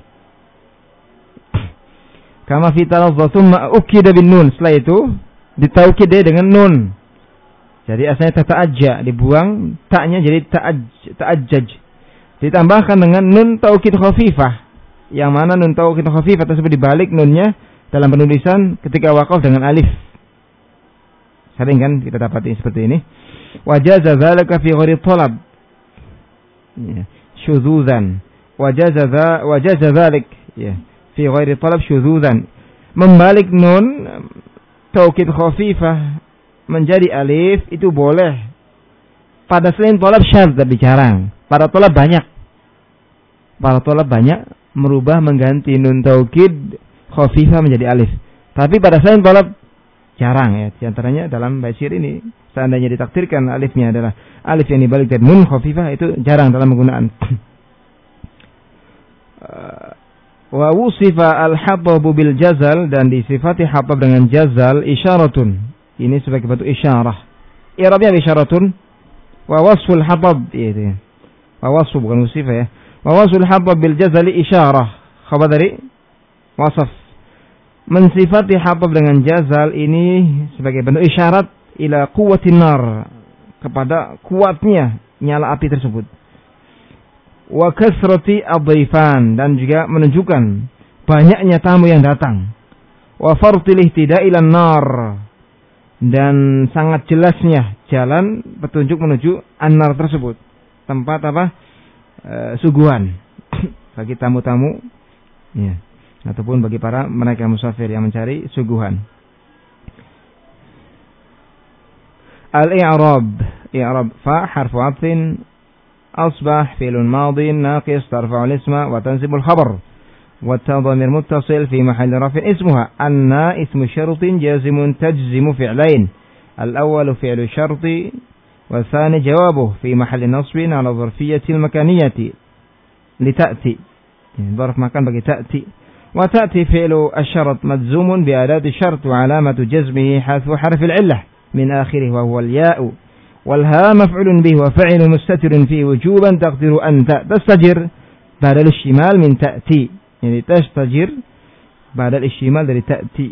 Kama fi talazza thumma ukida bin nun, setelah itu ditaukid dengan nun. Jadi aslinya tata'ajja, dibuang ta'nya jadi ta'ajjaj. Ditambahkan dengan nun taukid khafifah, yang mana nun taukid khafifah tersebut dibalik nunnya dalam penulisan ketika waqaf dengan alif. Sering kan kita dapati seperti ini. Wajaza dzalika fi ghairi talab. Ya, syudzuzan. Wajaza dza wajaza dzalik ya, fi ghairi talab syudzuzan. Membalik nun taukid khafifah menjadi alif itu boleh pada selain talab syadz, tapi jarang. Pada talab banyak. Para tolab banyak merubah mengganti nun taukid khafifah menjadi alif. Tapi pada selain tolab jarang ya. Di antaranya dalam bait syair ini, seandainya ditakdirkan alifnya adalah alif yang dibalik dari nun khafifah, itu jarang dalam penggunaan. Wa wusifa al-hababu bil jazal, dan disifati habab dengan jazal isyaratun. Ini sebagai bentuk isyarah. I'rabnya isyaratun. Wa wasful habab itu. Wa wasfu bukan wusifa ya. Wa wasful habab bil jazali isyarah khabar dari wasaf. Mensifati hatab dengan jazal ini sebagai bentuk isyarat ila quwwatin nar, kepada kuatnya nyala api tersebut. Wa kasrati adhifan, dan juga menunjukkan banyaknya tamu yang datang. Wa fartil ihtida'i ilan nar, dan sangat jelasnya jalan petunjuk menuju an-nar tersebut, tempat apa? E, suguhan bagi tamu-tamu ya, ataupun bagi para mereka musafir yang mencari suguhan. Al-i'rab, i'rab fa harfu 'athfin asbah fi'lun madin naqis tarfa'u al-isma wa tansibu al-khabar wa tadhamir muttasil fi mahalli raf'in ismuha anna ismu syartin jazimun tajzimu fi'lain al-awwal fi'lu syarti wa tsani jawabuhu fi mahalli nasbin 'ala dharfiyyati al-makaniyati li ta'ti, dharf makan bagi ta'ti. Wa ta'ti fi'lu asy-syart majzumun bi adati syart wa 'alamatu jazmihi hadfu harfi al-'illah min akhirih wa huwa al-ya'u wal ha maf'ulun bihi wa fa'ilu mustatirun fi wujuban taqdiru anta tastajir badal al-shimal min ta'ti. Yani tastajir badal al-shimal dari ta'ti.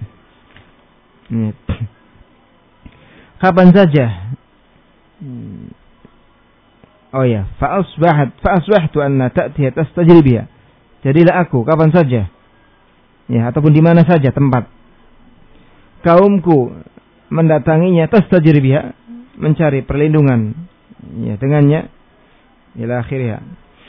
Kapan saja? Oh ya, fa asbahat fa asbahtu anna ta'ti tastajir biha. Jadilah aku kapan saja, ya, ataupun di mana saja tempat kaumku mendatanginya, tastajir biha, mencari perlindungan ya dengannya, ila akhirnya.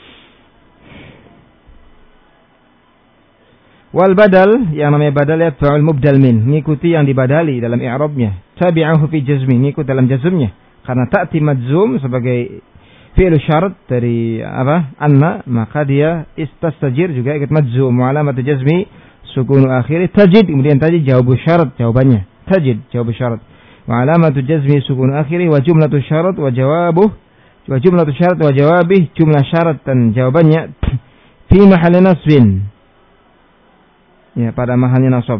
Wal badal, yang namanya badal ya fa'ul mubdal min, mengikuti yang dibadali dalam i'rabnya. Tabi'ahu fi jazmi, mengikuti dalam jazmnya, karena ta'ti majzum sebagai fi'lu syarat dari apa? Anna, maka dia istastajir juga ikut majzum. Wa alamatu jazmi sukunu akhiri tajid, kemudian tajid jawabu syarat, jawabannya tajid jawabu syarat. Wa alamatu jazmi sukunu akhiri wa jumlatu syarat wa jawabuh wa jumlatu syarat wa jawabih, jumlah syarat dan jawabannya fi mahalli nasbin, ya, pada mahalnya nasab,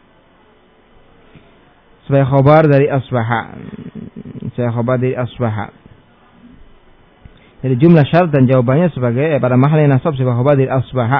sebagai khabar dari asbaha, sebagai khabar dari asbaha. Jadi jumlah syarat dan jawabannya sebagai eh, pada mahalnya nasab sebagai khabar dari asbaha.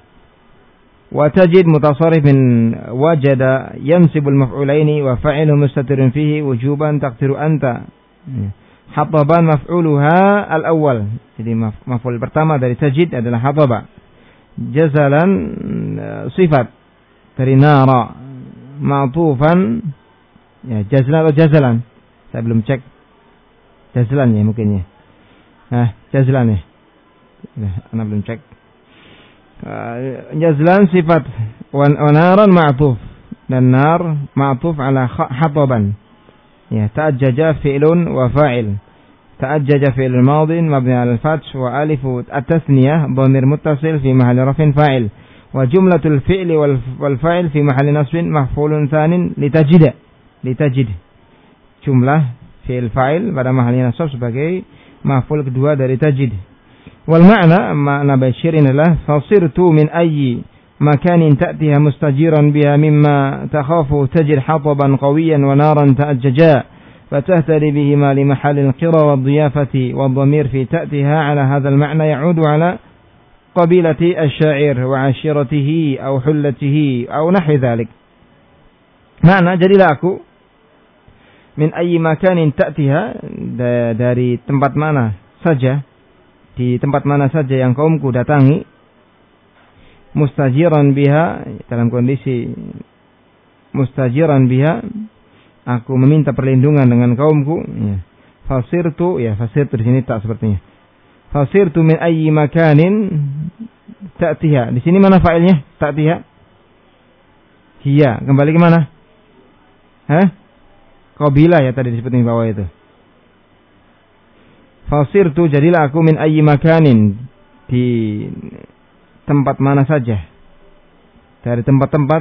Wa tajid mutasarrif min wajada yansibul maf'ulaini wa fa'ilu mustatirun fihi wujuban taqdiru anta. Hataban maf'uluha al-awwal. Jadi maf'ul pertama dari tajid adalah hataba. Jazalan sifat dari nara, ma'tufan ya, jazlan atau jazalan, saya belum cek jazlan ya mungkin ya, nah jazlan ya, nah, anak belum cek. uh, jazlan sifat wa naran ma'tuf, dan nar ma'tuf ala hataban ya. Ta'ajjaja fi'lun wa fa'il, ta'ajjaja fi'lun madin mabni ala al-fath wa alifu at-tasniyah dhamir muttasil fi mahalli raf'in fa'il wa jumlatul fi'li wal fa'il fi mahalli nasbin mahfulun tsanin litajid, litajid, jumlah fi'il fa'il pada mahalnya nasab sebagai mahful kedua dari tajid. Wal ma'na, makna basyirin adalah fasirtu min ayyi makanin ta'tiha mustajiran biha mimma takhafu tajid hataban qawiyan wa naran ta'ajjaja فتهتدي بهما لمحل القرى والضيافة والضمير في تأتيها على هذا المعنى يعود على قبيلة الشاعر وعشيرته أو حلته أو نحو ذلك. معنى jadilah aku min ayyi makanin ta'tiha, dari tempat mana saja, di tempat mana saja yang kaumku datangi, mustajiran biha, dalam kondisi mustajiran biha, aku meminta perlindungan dengan kaumku ya. Fasirtu ya, fasirtu di sini tak sepertinya. Fasirtu min ayyi makanin ta'tiha. Di sini mana fa'ilnya? Ta'tiha. Hiya, kembali ke mana? Hah? Qabilah ya tadi disebut di bawah itu. Fasirtu, jadilah aku min ayyi makanin, di tempat mana saja, dari tempat-tempat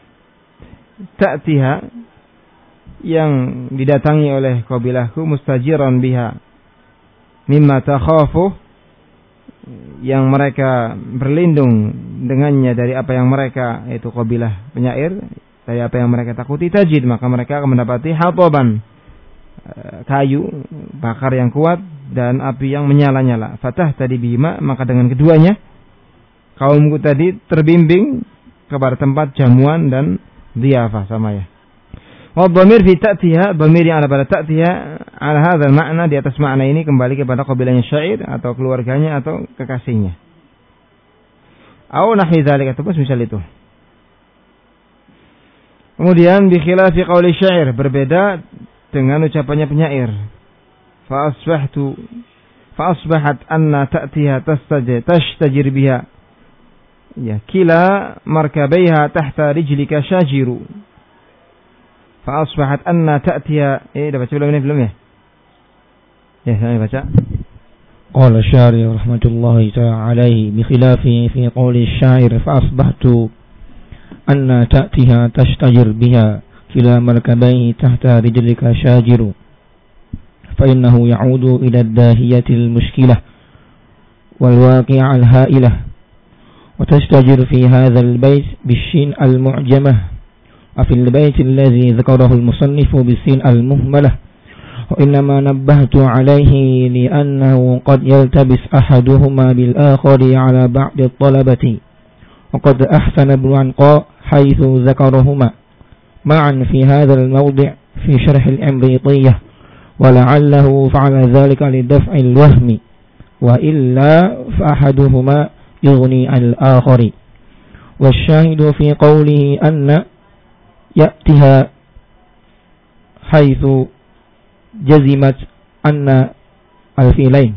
ta'tiha yang didatangi oleh qabilahku, mustajiran biha mimma takhafu, yang mereka berlindung dengannya dari apa yang mereka, yaitu qabilah penyair, dari apa yang mereka takuti, tajid, maka mereka akan mendapati hataban, kayu bakar yang kuat dan api yang menyala-nyala. Fatah tadi bima, maka dengan keduanya kaumku tadi terbimbing kepada tempat jamuan dan dhiyafah, sama ya. Wa dhamir fi ta'tiha, dhamir yang ada pada ta'tiha ala hadzal makna, di atas makna ini kembali kepada qabilahnya syair atau keluarganya atau kekasihnya. Au nahwi dzalika, atau misal itu. Kemudian bi khilafi qauli syair, berbeda dengan ucapannya penyair. Fa asbahtu fa asbahat anna ta'tiha tastaj tashtajir biha. Ya, kila markabaiha tahta rijlika shajiru. Fa asbahat anna ta'tiha, eh dah baca belum ini belum ya? Ya, saya baca. قال الشاعر رحمة الله تعالى عليه بخلاف في قول الشاعر فأصبحت أن تأتيها تشتجر بها كلا مركبيه تحت رجلك شاجر فإنه يعود إلى الداهية المشكلة والواقع الهائلة وتشتجر في هذا البيت بالشين المعجمة وفي البيت الذي ذكره المصنف بالسين المهملة وإنما نبهت عليه لأنه قد يلتبس أحدهما بالآخر على بعض الطلبة وقد أحسن ابن عنقاء حيث ذكرهما معا في هذا الموضع في شرح الإمريطية ولعله فعل ذلك لدفع الوهم وإلا فأحدهما يغني عن الآخر والشاهد في قوله أن يأتها حيث جزمت أن الفعلين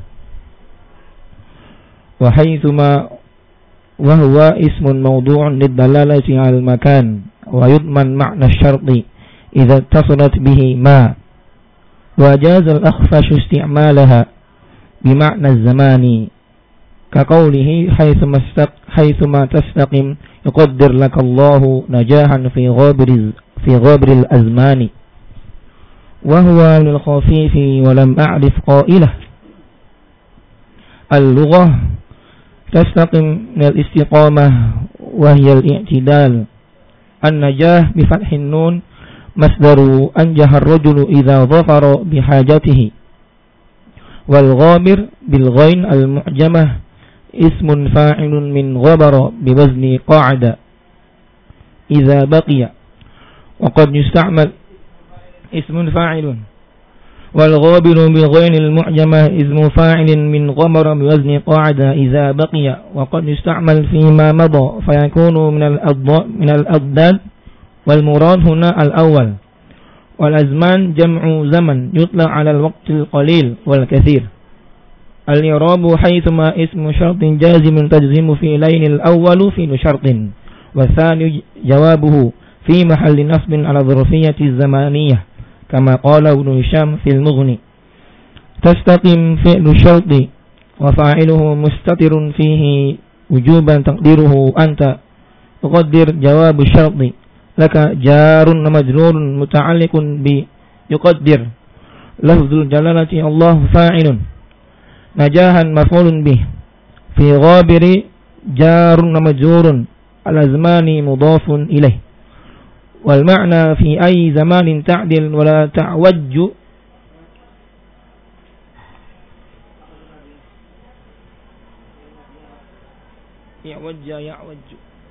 وحيثما وهو اسم موضوع للدلالة على المكان ويضمن معنى الشرط إذا اتصلت به ما وجاز الأخفش استعمالها بمعنى الزمان كقوله حيثما حيثما تستقم يقدر لك الله نجاحا في غابر في غابر الأزمان وهو للخفيف ولم أعرف قائله اللغة تستقم من الاستقامة وهي الاعتدال النجاح بفتح النون مصدر أنجح الرجل إذا ظفر بحاجته والغامر بالغين المعجمة اسم فاعل من غبر بوزن قاعدة إذا بقي وقد يستعمل اسم فاعل والغابر بالغين المعجمة اسم فاعل من غمر بوزن قاعدة إذا بقي وقد يستعمل فيما مضى فيكون من الأضداد من الأضداد والمراد هنا الأول والأزمان جمع زمن يطلق على الوقت القليل والكثير الإعراب حيثما اسم شرط جازم تجزم فعلين الأول فعل شرط والثاني جوابه في محل نصب على الظرفية الزمانية كما قال ابن هشام في المغني تستقم فعل الشرط وفاعله مستتر فيه وجوبا تقديره أنت تقدر جواب الشرط لك جار ومجرور متعلق بيقدر لفظ الجلالة الله فاعل نجاحا مفعول به في غابر جار ومجرور الأزمان مضاف إليه والمعنى في أي زمان تعدل ولا تعوج يعوج يعوج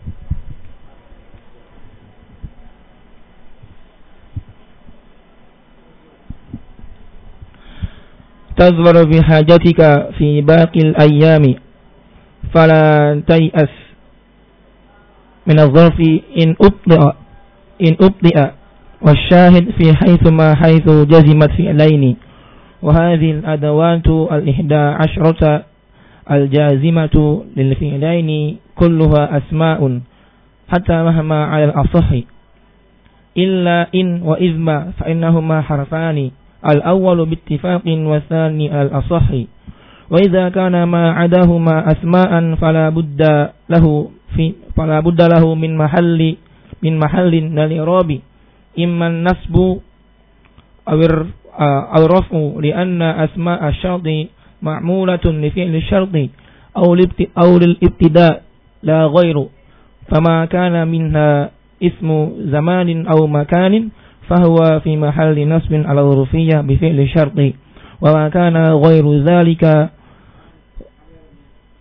تظفر بحاجتك في باقي الأيام فلا تيأس من الظرف إن أبطئ إن أبطئ والشاهد في حيثما حيث جزمت فعلين وهذه الأدوات الإحدى عشرة الجازمة للفعلين كلها أسماء حتى مهما على الأصح إلا إن وإذما فإنهما حرفان الأول باتفاق والثاني على الأصح وإذا كان ما عداهما أسماء فلا بد له في فلا بد له من محل من محل للإعراب إما النصب أو الرفع لأن أسماء الشرط معمولة لفعل الشرط أو للابتداء لا غير فما كان منها اسم زمان أو مكان فهو في محل نصب على الظرفية بفعل الشرط وما كان غير ذلك وما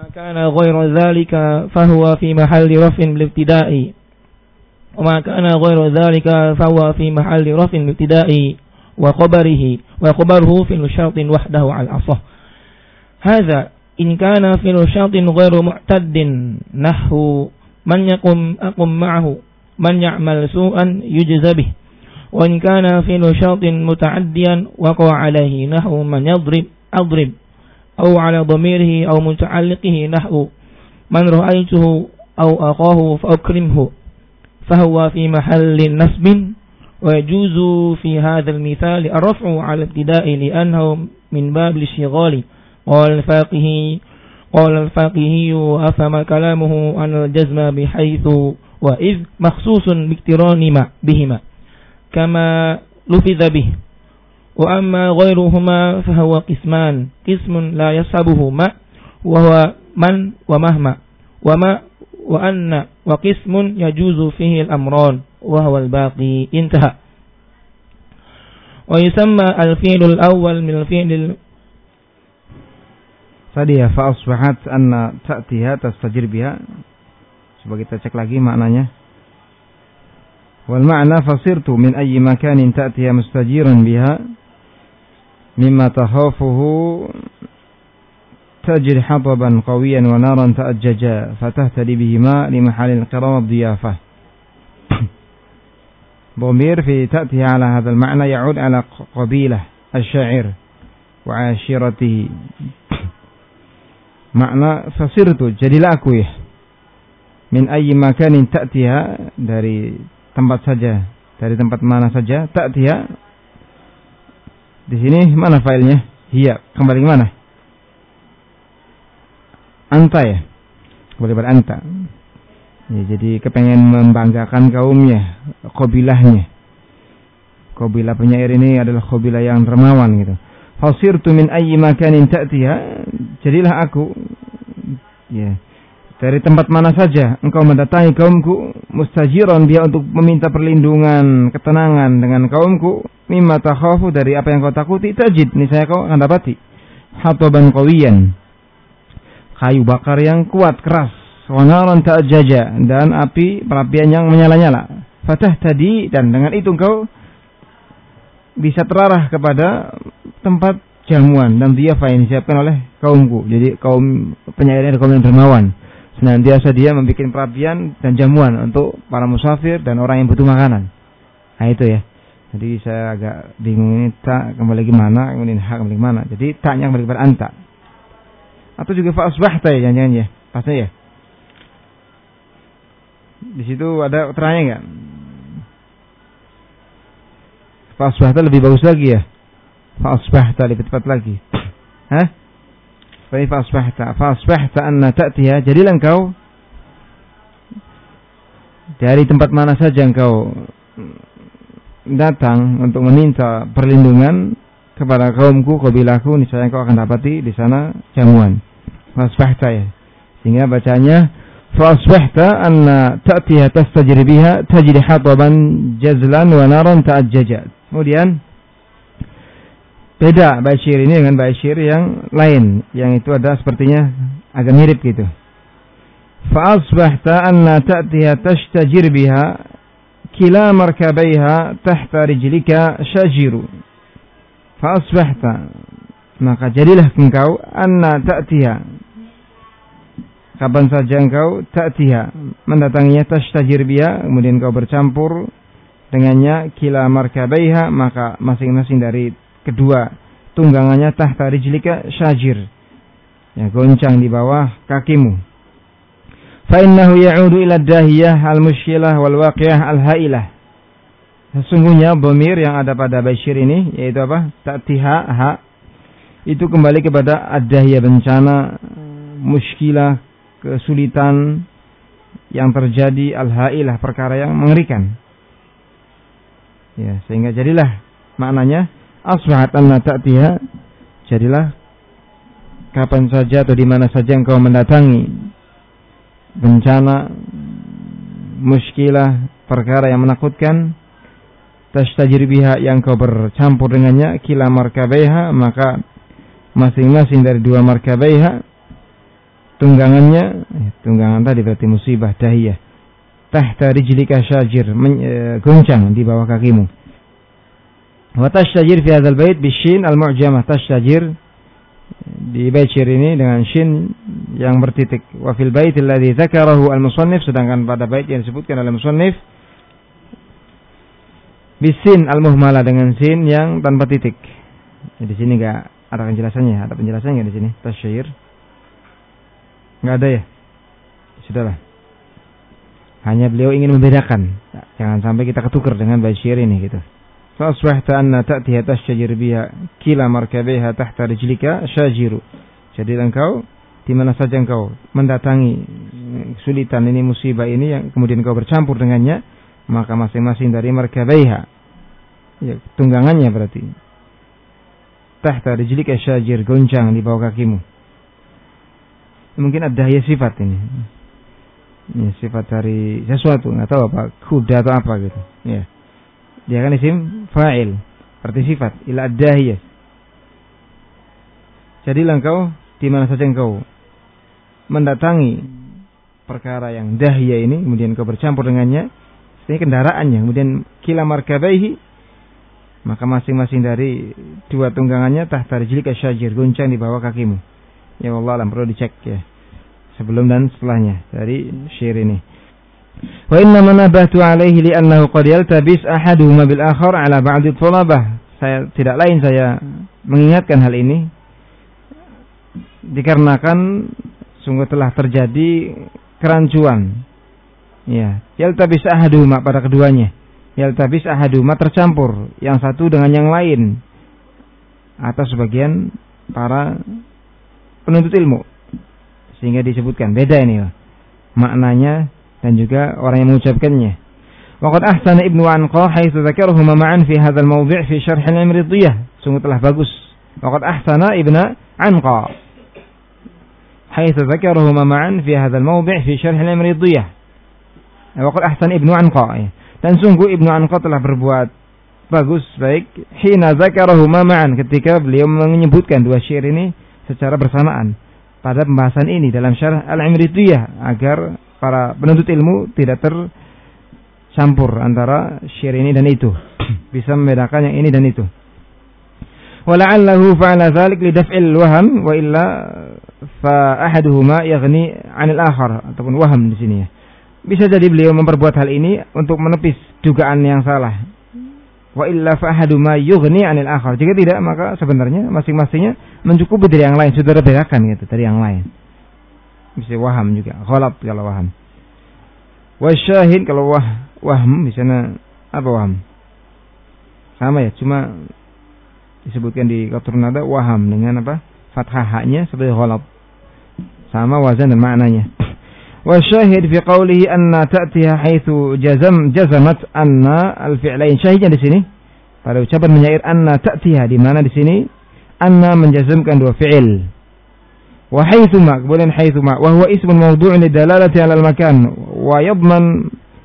وما كان غير ذلك فهو في محل رفع بالابتداء وما كان غير ذلك فهو في محل رفع بالابتداء وخبره وخبره في الشرط وحده على الأصح. هذا إن كان في الشرط غير معتد نحو من يقم أقم معه من يعمل سوءا يجزى به، وإن كان في الشرط متعديا وقع عليه نحو من يضرب أضرب، أو على ضميره أو متعلقه نحو من رأيته أو أخاه فأكرمه، فهو في محل نصب. ويجوز في هذا المثال الرفع على الابتداء لأنه من باب الاشتغال. قال الفاقهي قال الفاقهي أفهم كلامه أن الجزم بحيث وإذ مخصوص باقتران ما بهما كما لفظ به. وأما غيرهما فهو قسمان: قسم لا يصحبه ما وهو من ومهما وما وأن، وقسم يجوز فيه الأمران وهو الباقي. انتهى. ويسمى الفعل الأول من الفعل tadi ya fa'asbahat anna ta'tiha tastajir biha. Coba kita cek lagi maknanya. Wal ma'na fasirtu min ayyi makanin ta'tiha mustajiran biha mimma takhafuhu tajri hataban qawiyan wa naran ta'ajjaja fatahtadi bihima li mahalil qiram ad-diyafah. Dhamir fi ta'tiha ala hadha al-ma'na ya'ud ala qabilah asy-sya'ir wa 'ashiratihi. Makna fasirtu, jadilah aku ya, min ayyi makanin ta'tiha, dari tempat saja, dari tempat mana saja, ta'tiha di sini mana failnya? Hiya, kembali ke mana? Anta ya, boleh beranta. Ya, jadi kepengen membanggakan kaumnya, qabilahnya. Qabilah penyair ini adalah qabilah yang dermawan gitu. Fasirtu min ayyi makanin ta'tiha, jadilah aku ya dari tempat mana saja engkau mendatangi kaumku, mustajiran dia untuk meminta perlindungan, ketenangan dengan kaumku, mimma takhafu dari apa yang kau takuti, tajid niscaya kau akan dapati hataban qawiyan, kayu bakar yang kuat keras, wa naran ta'ajjaja, dan api perapian yang menyala-nyala, fatah tadi, dan dengan itu engkau bisa terarah kepada tempat jamuan dan dhiyafah yang disiapkan oleh kaumku. Jadi kaum penyairnya kaum yang dermawan, senantiasa dia membuat perapian dan jamuan untuk para musafir dan orang yang butuh makanan. Nah itu ya. Jadi saya agak bingung ini tak kembali gimana, kemudian hak kembali gimana. Jadi taknya kembali kepada anta. Atau juga fa asbahta ya, jangan-jangan ya. Pasti ya. Di situ ada keterangannya enggak? Fa asbahta lebih bagus lagi ya. Fa asbahta lebih tepat lagi. Hah? Fa asbahta, fa asbahta anna ta'tiha, jadilah engkau dari tempat mana saja engkau datang untuk meminta perlindungan kepada kaumku, kabilahku, niscaya engkau akan dapati di sana jamuan. Fa asbahta ya. Sehingga bacanya fa asbahta anna ta'tiha tastajir biha tajri hataban jazlan wa naran ta'ajjaja. Kemudian beda bait syair ini dengan bait syair yang lain, yang itu ada sepertinya agak mirip gitu. Fa asbahta anna ta'tiha tastajir biha kila markabaiha tahta rijlika syajiru. Fa asbahta, maka jadilah engkau anna ta'tiha, kapan saja engkau ta'tiha mendatanginya, tastajir biha, kemudian engkau bercampur dengannya, kila markabaiha, maka masing-masing dari kedua tunggangannya tahta rijlika syajir, ya goncang di bawah kakimu. Fa innahu ya'udu ila dahiyah al-mushkilah wal waqi'ah al-hailah. Sesungguhnya dhamir yang ada pada bait syair ini yaitu apa? Ta'tiha, ha, itu kembali kepada ad-dahiyah, bencana, mushkilah, kesulitan yang terjadi, al-hailah, perkara yang mengerikan. Ya, sehingga jadilah maknanya asbahat anna ta'tiha, jadilah kapan saja atau di mana saja engkau mendatangi bencana, muskilah, perkara yang menakutkan, tastajir biha, yang kau bercampur dengannya, kila markabaiha, maka masing-masing dari dua markabaiha tunggangannya, tunggangan tadi berarti musibah dahiyah. Tahta rijlika syajir, goncang di bawah kakimu. Wa tastajir fi hadzal bait bisyin al-mu'jamah, tastajir di bait syair ini dengan shin yang bertitik. Wa fil bait alladhi dzakarahu al-musannif, sedangkan pada bait yang disebutkan oleh musannif bisin al-muhmala, dengan sin yang tanpa titik. Ya, di sini enggak ada penjelasannya, ada penjelasannya enggak di sini? Tasyair enggak ada ya? Sudahlah. Hanya beliau ingin membedakan, jangan sampai kita ketukar dengan bait syair ini gitu. Faswahta anna ta'tiha tasjir biha kila markabiha tahta rijlika syajiru. Jadi engkau di mana saja engkau mendatangi kesulitan ini, musibah ini, yang kemudian engkau bercampur dengannya, maka masing-masing dari markabiha, ya tunggangannya berarti, tahta rijlika syajir, goncang di bawah kakimu. Mungkin ada ya sifat ini. Ya, sifat dari sesuatu, nggak tahu apa, kuda atau apa gitu. Ya, dia kan isim fa'il, berarti sifat ila dahiyah. Jadi engkau di mana saja engkau mendatangi perkara yang dahiyah ini, kemudian engkau bercampur dengannya, ini kendaraannya, kemudian kila markabaihi, maka masing-masing dari dua tunggangannya tahta rijlika syajir, goncang di bawah kakimu. Ya Allah alam, perlu dicek ya sebelum dan setelahnya dari syair ini. Wa inna manabahtu alaihi li'annahu qad yaltabis ahaduhuma bil akhar ala ba'd at-talabah. Saya tidak lain saya mengingatkan hal ini dikarenakan sungguh telah terjadi kerancuan. Ya, yaltabis ahaduhuma pada keduanya. Yaltabis ahaduhuma tercampur yang satu dengan yang lain atau sebagian para penuntut ilmu. Sehingga disebutkan beda ini maknanya dan juga orang yang mengucapkannya. Waqad ahsana Ibnu Anqa haitsu dzakarahuma ma'an fi hadzal mawdi' fi syarh al-Imridiyah. Sungguh telah bagus. Waqad ahsana Ibnu Anqa haitsu dzakarahuma ma'an fi hadzal mawdi' fi syarh al-Imridiyah. Waqad ahsana Ibnu Anqa. Dan sungguh Ibnu Anqa telah berbuat bagus baik hina dzakarahuma ma'an, ketika beliau menyebutkan dua syair ini secara bersamaan pada pembahasan ini dalam syarah Al-Imridiyah, agar para penuntut ilmu tidak tercampur antara syair ini dan itu, bisa membedakan yang ini dan itu. Wala'allahu fa'ala dzalik li daf'il waham wa illa fa ahaduhuma yaghni 'anil akhar, ataupun waham di sini ya. Bisa jadi beliau memperbuat hal ini untuk menepis dugaan yang salah. Wa illa fa ahaduhuma yughni 'anil akhar. Jika tidak, maka sebenarnya masing-masingnya mencukupi dari yang lain, sudah bedakan gitu dari yang lain. Bisa waham juga, ghalat kalau waham. Wasyahid kalau wah waham di sana apa waham? Sama ya, cuma disebutkan di qatrun nada waham dengan apa? Fathah haknya seperti ghalat. Sama wazan dan maknanya. Wasyahid fi qawlihi anna ta'tiha haitsu jazam jazamat anna al-fi'lain. Syahidnya di sini pada ucapan menyair anna ta'tiha, di mana di sini anna menjazamkan dua fi'il. Wa haitsuma, kemudian haitsuma wa huwa ismun mawdu'un lidalalati 'ala al-makan wa yadman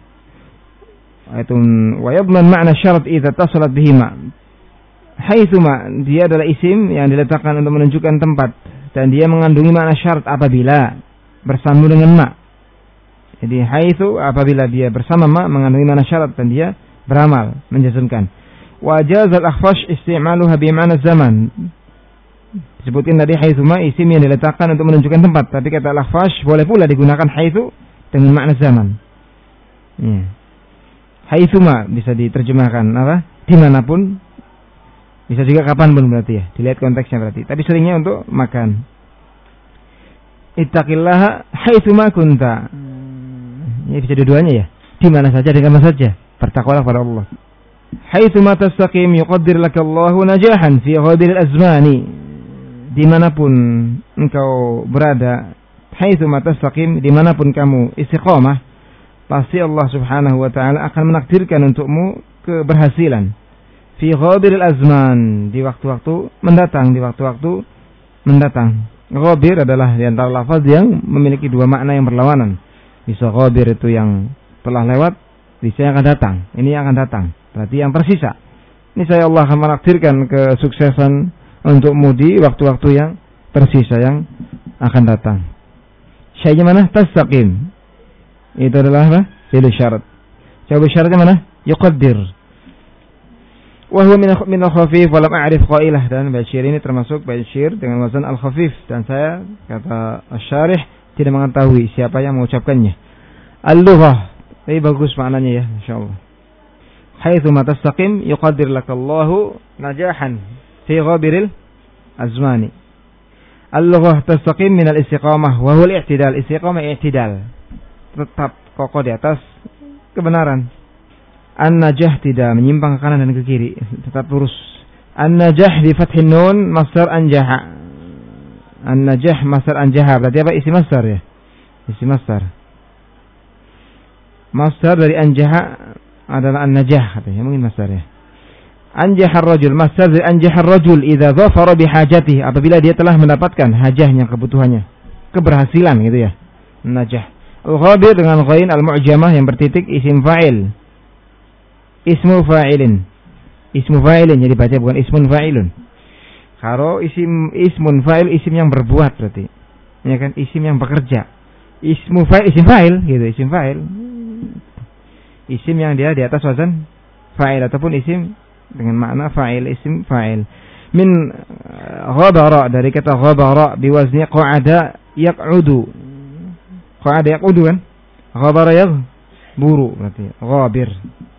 ayatun wa yadman ma'na syarat idza tasalat bihima. Haitsuma dia adalah isim yang diletakkan untuk menunjukkan tempat, dan dia mengandungi makna syarat apabila bersambung dengan ma. Jadi haitsu apabila dia bersama ma mengandungi makna syarat dan dia beramal menjazmkan. Wa jazal akhfash isti'maluha bi ma'na zaman. Disebutkan tadi haitsu ma isim yang diletakkan untuk menunjukkan tempat, tapi kata al-akhfash boleh pula digunakan haitsu dengan makna zaman. Ya. Haitsu ma bisa diterjemahkan apa? Dimanapun, bisa juga kapanpun berarti ya. Dilihat konteksnya berarti. Tapi seringnya untuk makan. Ittaqillaha haitsu ma kunta. Ya bisa dua-duanya ya. Di mana saja, dengan mana saja. Bertakwalah kepada Allah. Haitsu ma tastaqim yuqaddir lakallahu najahan fi ghadiril azmani. Dimanapun engkau berada, haitsu ma tastaqim, dimanapun kamu istiqamah, pasti Allah Subhanahu wa taala akan menakdirkan untukmu keberhasilan. Fi ghadiril azman, di waktu-waktu mendatang, di waktu-waktu mendatang. Ghabir adalah di antara lafaz yang memiliki dua makna yang berlawanan. Bisa ghabir itu yang telah lewat, bisa yang akan datang. Ini yang akan datang, berarti yang tersisa. Ini saya Allah akan menakdirkan kesuksesan untukmu di waktu-waktu yang tersisa yang akan datang. Syai'nya mana? Tastaqim. Itu adalah apa? Fi'il syarat. Jawab syaratnya mana? Yuqaddir. Wa huwa min min al-khafif wa lam a'rif qailah, dan bait syair ini termasuk bait syair dengan wazan al-khafif, dan saya kata asy-syarih tidak mengetahui siapa yang mengucapkannya. Al-lughah. Ini bagus maknanya ya, insyaallah. Haitsu ma tastaqim yuqaddir lakallahu najahan fi ghabiril azmani. Al-lughah tastaqim min al-istiqamah wa huwa al-i'tidal. Istiqamah i'tidal. Tetap kokoh di atas kebenaran. An-najah tidak menyimpang ke kanan dan ke kiri, tetap lurus. An-najah di fathin nun masdar anjaha. An-najah masdar anjaha, berarti apa? Isi masdar ya. Isi masdar. Masdar dari anjaha adalah an-najah katanya, mungkin masdar ya. Anjahar rajul, masdar dari anjahar rajul idza dhafara bihajatihi, apabila dia telah mendapatkan hajahnya, kebutuhannya, keberhasilan gitu ya. Najah. Al-ghabir dengan ghain al-mu'jamah yang bertitik isim fa'il. Ismu fa'ilin. Ismu fa'ilin jadi baca bukan ismun fa'ilun. Kalau isim ismun fa'il isim yang berbuat berarti. Ya kan, isim yang bekerja. Ismu fa'il isim fa'il gitu, isim fa'il. Isim yang dia di atas wazan fa'il ataupun isim dengan makna fa'il, isim fa'il. Min ghabara, dari kata ghabara biwazni qa'ada yaq'udu. Qa'ada yaq'udu kan? Ghabara yaghburu berarti ghabir.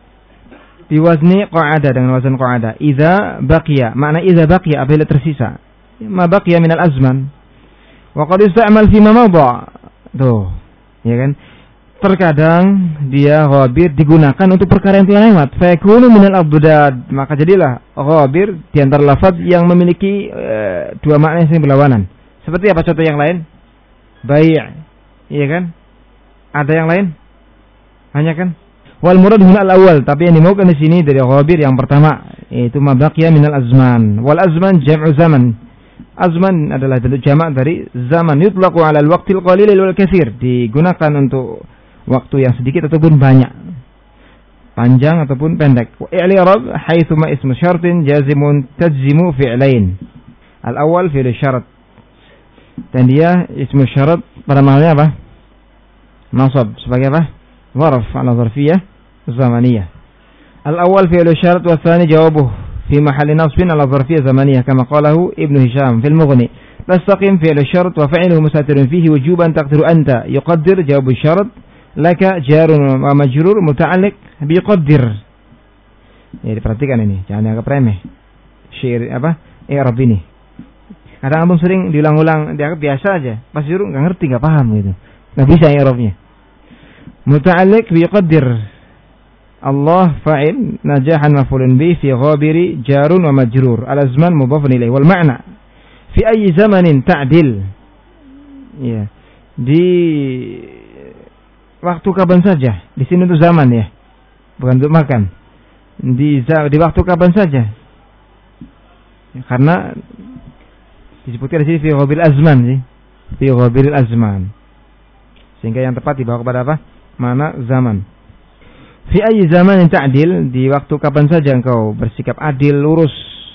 Biwazni qa'ada, dengan wazan qa'ada. Idza baqiya, makna idza baqiya apabila tersisa. Ma baqiya minal azman. Wa qad yusta'mal fi ma madha. Tuh, ya kan? Terkadang dia ghabir digunakan untuk perkara yang telah lewat. Fa yakunu minal abdad, maka jadilah ghabir di antara lafaz yang memiliki uh, dua makna yang saling berlawanan. Seperti apa contoh yang lain? Bai', iya kan? Ada yang lain? Hanya kan? Wal murad huna al-awwal, tapi yang dimaukan di sini dari ghabir yang pertama, yaitu ma baqiya minal azman. Wal azman jam'u zaman. Azman adalah bentuk jamak dari zaman. Yutlaqu 'ala al-waqtil qalil wal katsir, digunakan untuk waktu yang sedikit ataupun banyak, panjang ataupun pendek. I'rab haitsu ma ismu syartin jazimun tajzimu fi'lain. Al-awwal fi'il syarat, dan dia ismu syarat pada maknanya apa? Nasab, sebagai apa? ظرف على ظرفية زمنية. الأول فعل الشرط والثاني جوابه في محل نصب على ظرفية زمنية كما قاله ابن هشام في المغني. تستقيم فعل الشرط وفعله مستتر فيه وجوبا تقدر أنت يقدر جواب الشرط لك جار ومجرور متعلق بيقدر. Ya, diperhatikan ini, jangan dianggap remeh. Syair apa? I'rab ini. Kadang antum sering diulang-ulang, dianggap biasa aja. Pas suruh enggak ngerti, enggak paham gitu. Enggak bisa i'rabnya. Muta'alliq biqaddir. Allah fa'il, najahan maf'ulun bi, fi ghabiri jarun wa majrur. Al-azman mudhafun ilaih. Wal ma'na fi ayyi zamanin ta'dil. Ya. Di waktu kapan saja. Di sini untuk zaman ya. Bukan untuk makan. Di di waktu kapan saja. Ya, karena disebutkan di sini fi ghabiril azman sih. Fi ghabiril azman. Sehingga yang tepat dibawa kepada apa? Mana zaman. Fi ayyi zamanin ta'dil, di waktu kapan saja engkau bersikap adil, lurus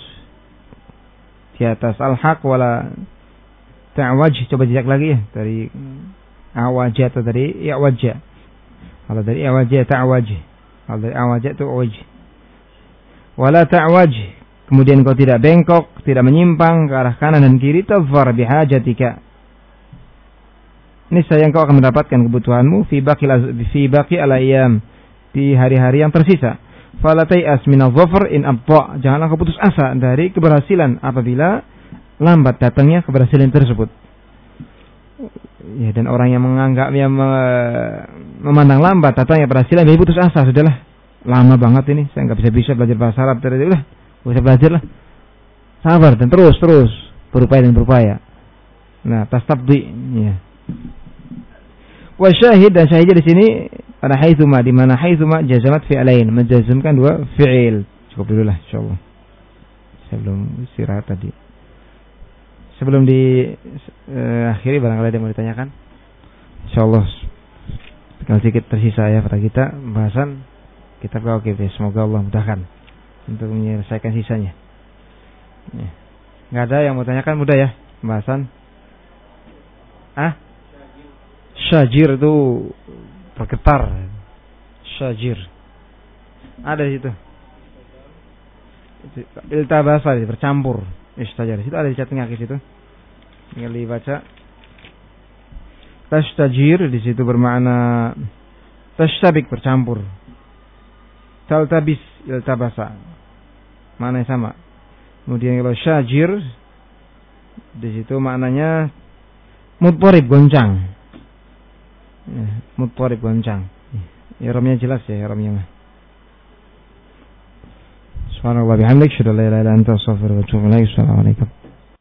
di atas al-haq wala ta'waj. Coba jejak lagi ya, dari awajah atau dari i'wajah. Kalau dari i'wajah ta'waj, kalau dari awajah tu'waj. Wala ta'waj, kemudian engkau tidak bengkok, tidak menyimpang ke arah kanan dan kiri. Tazfar bihajatika, niscaya engkau akan mendapatkan kebutuhanmu fi baqi fi baqi al-ayyam, di hari-hari yang tersisa. Fala tai'as min adh-dhafar in abta, janganlah kau putus asa dari keberhasilan apabila lambat datangnya keberhasilan tersebut. Ya, dan orang yang menganggapnya memandang lambat datangnya keberhasilan, dia putus asa, sudahlah lama banget ini, saya enggak bisa-bisa belajar bahasa Arab, udah enggak usah belajar lah. Sabar dan terus terus berupaya dan berupaya. Nah, tastabdi ya. Wa syahid, dan syahidnya di sini pada haitsuma, di mana haitsuma jazamat fi'lain, menjazmkan dua fi'il. Cukup dulu lah insyaallah. Sebelum istirahat tadi. Sebelum di uh, akhiri barangkali ada yang mau ditanyakan. Insyaallah tinggal sedikit tersisa ya pada kita pembahasan kitab Al-Kifayah. Okay, semoga Allah mudahkan untuk menyelesaikan sisanya. Ya. Enggak ada yang mau tanyakan, mudah ya pembahasan. Ah? syajir itu bergetar. Syajir. Ada di situ. Iltabasa bercampur. Istajar. Di situ ada di catatan kaki situ. Tinggal dibaca. Tastajir di situ bermakna tastabik bercampur. Taltabis iltabasa. Maknanya sama. Kemudian kalau syajir di situ maknanya mutporib goncang. Ya, mutporib goncang. I'rabnya jelas ya, i'rabnya mah. Subhanallah bihamdik, syada la ilaha illa anta, astaghfiruka wa atubu ilaik. Assalamualaikum.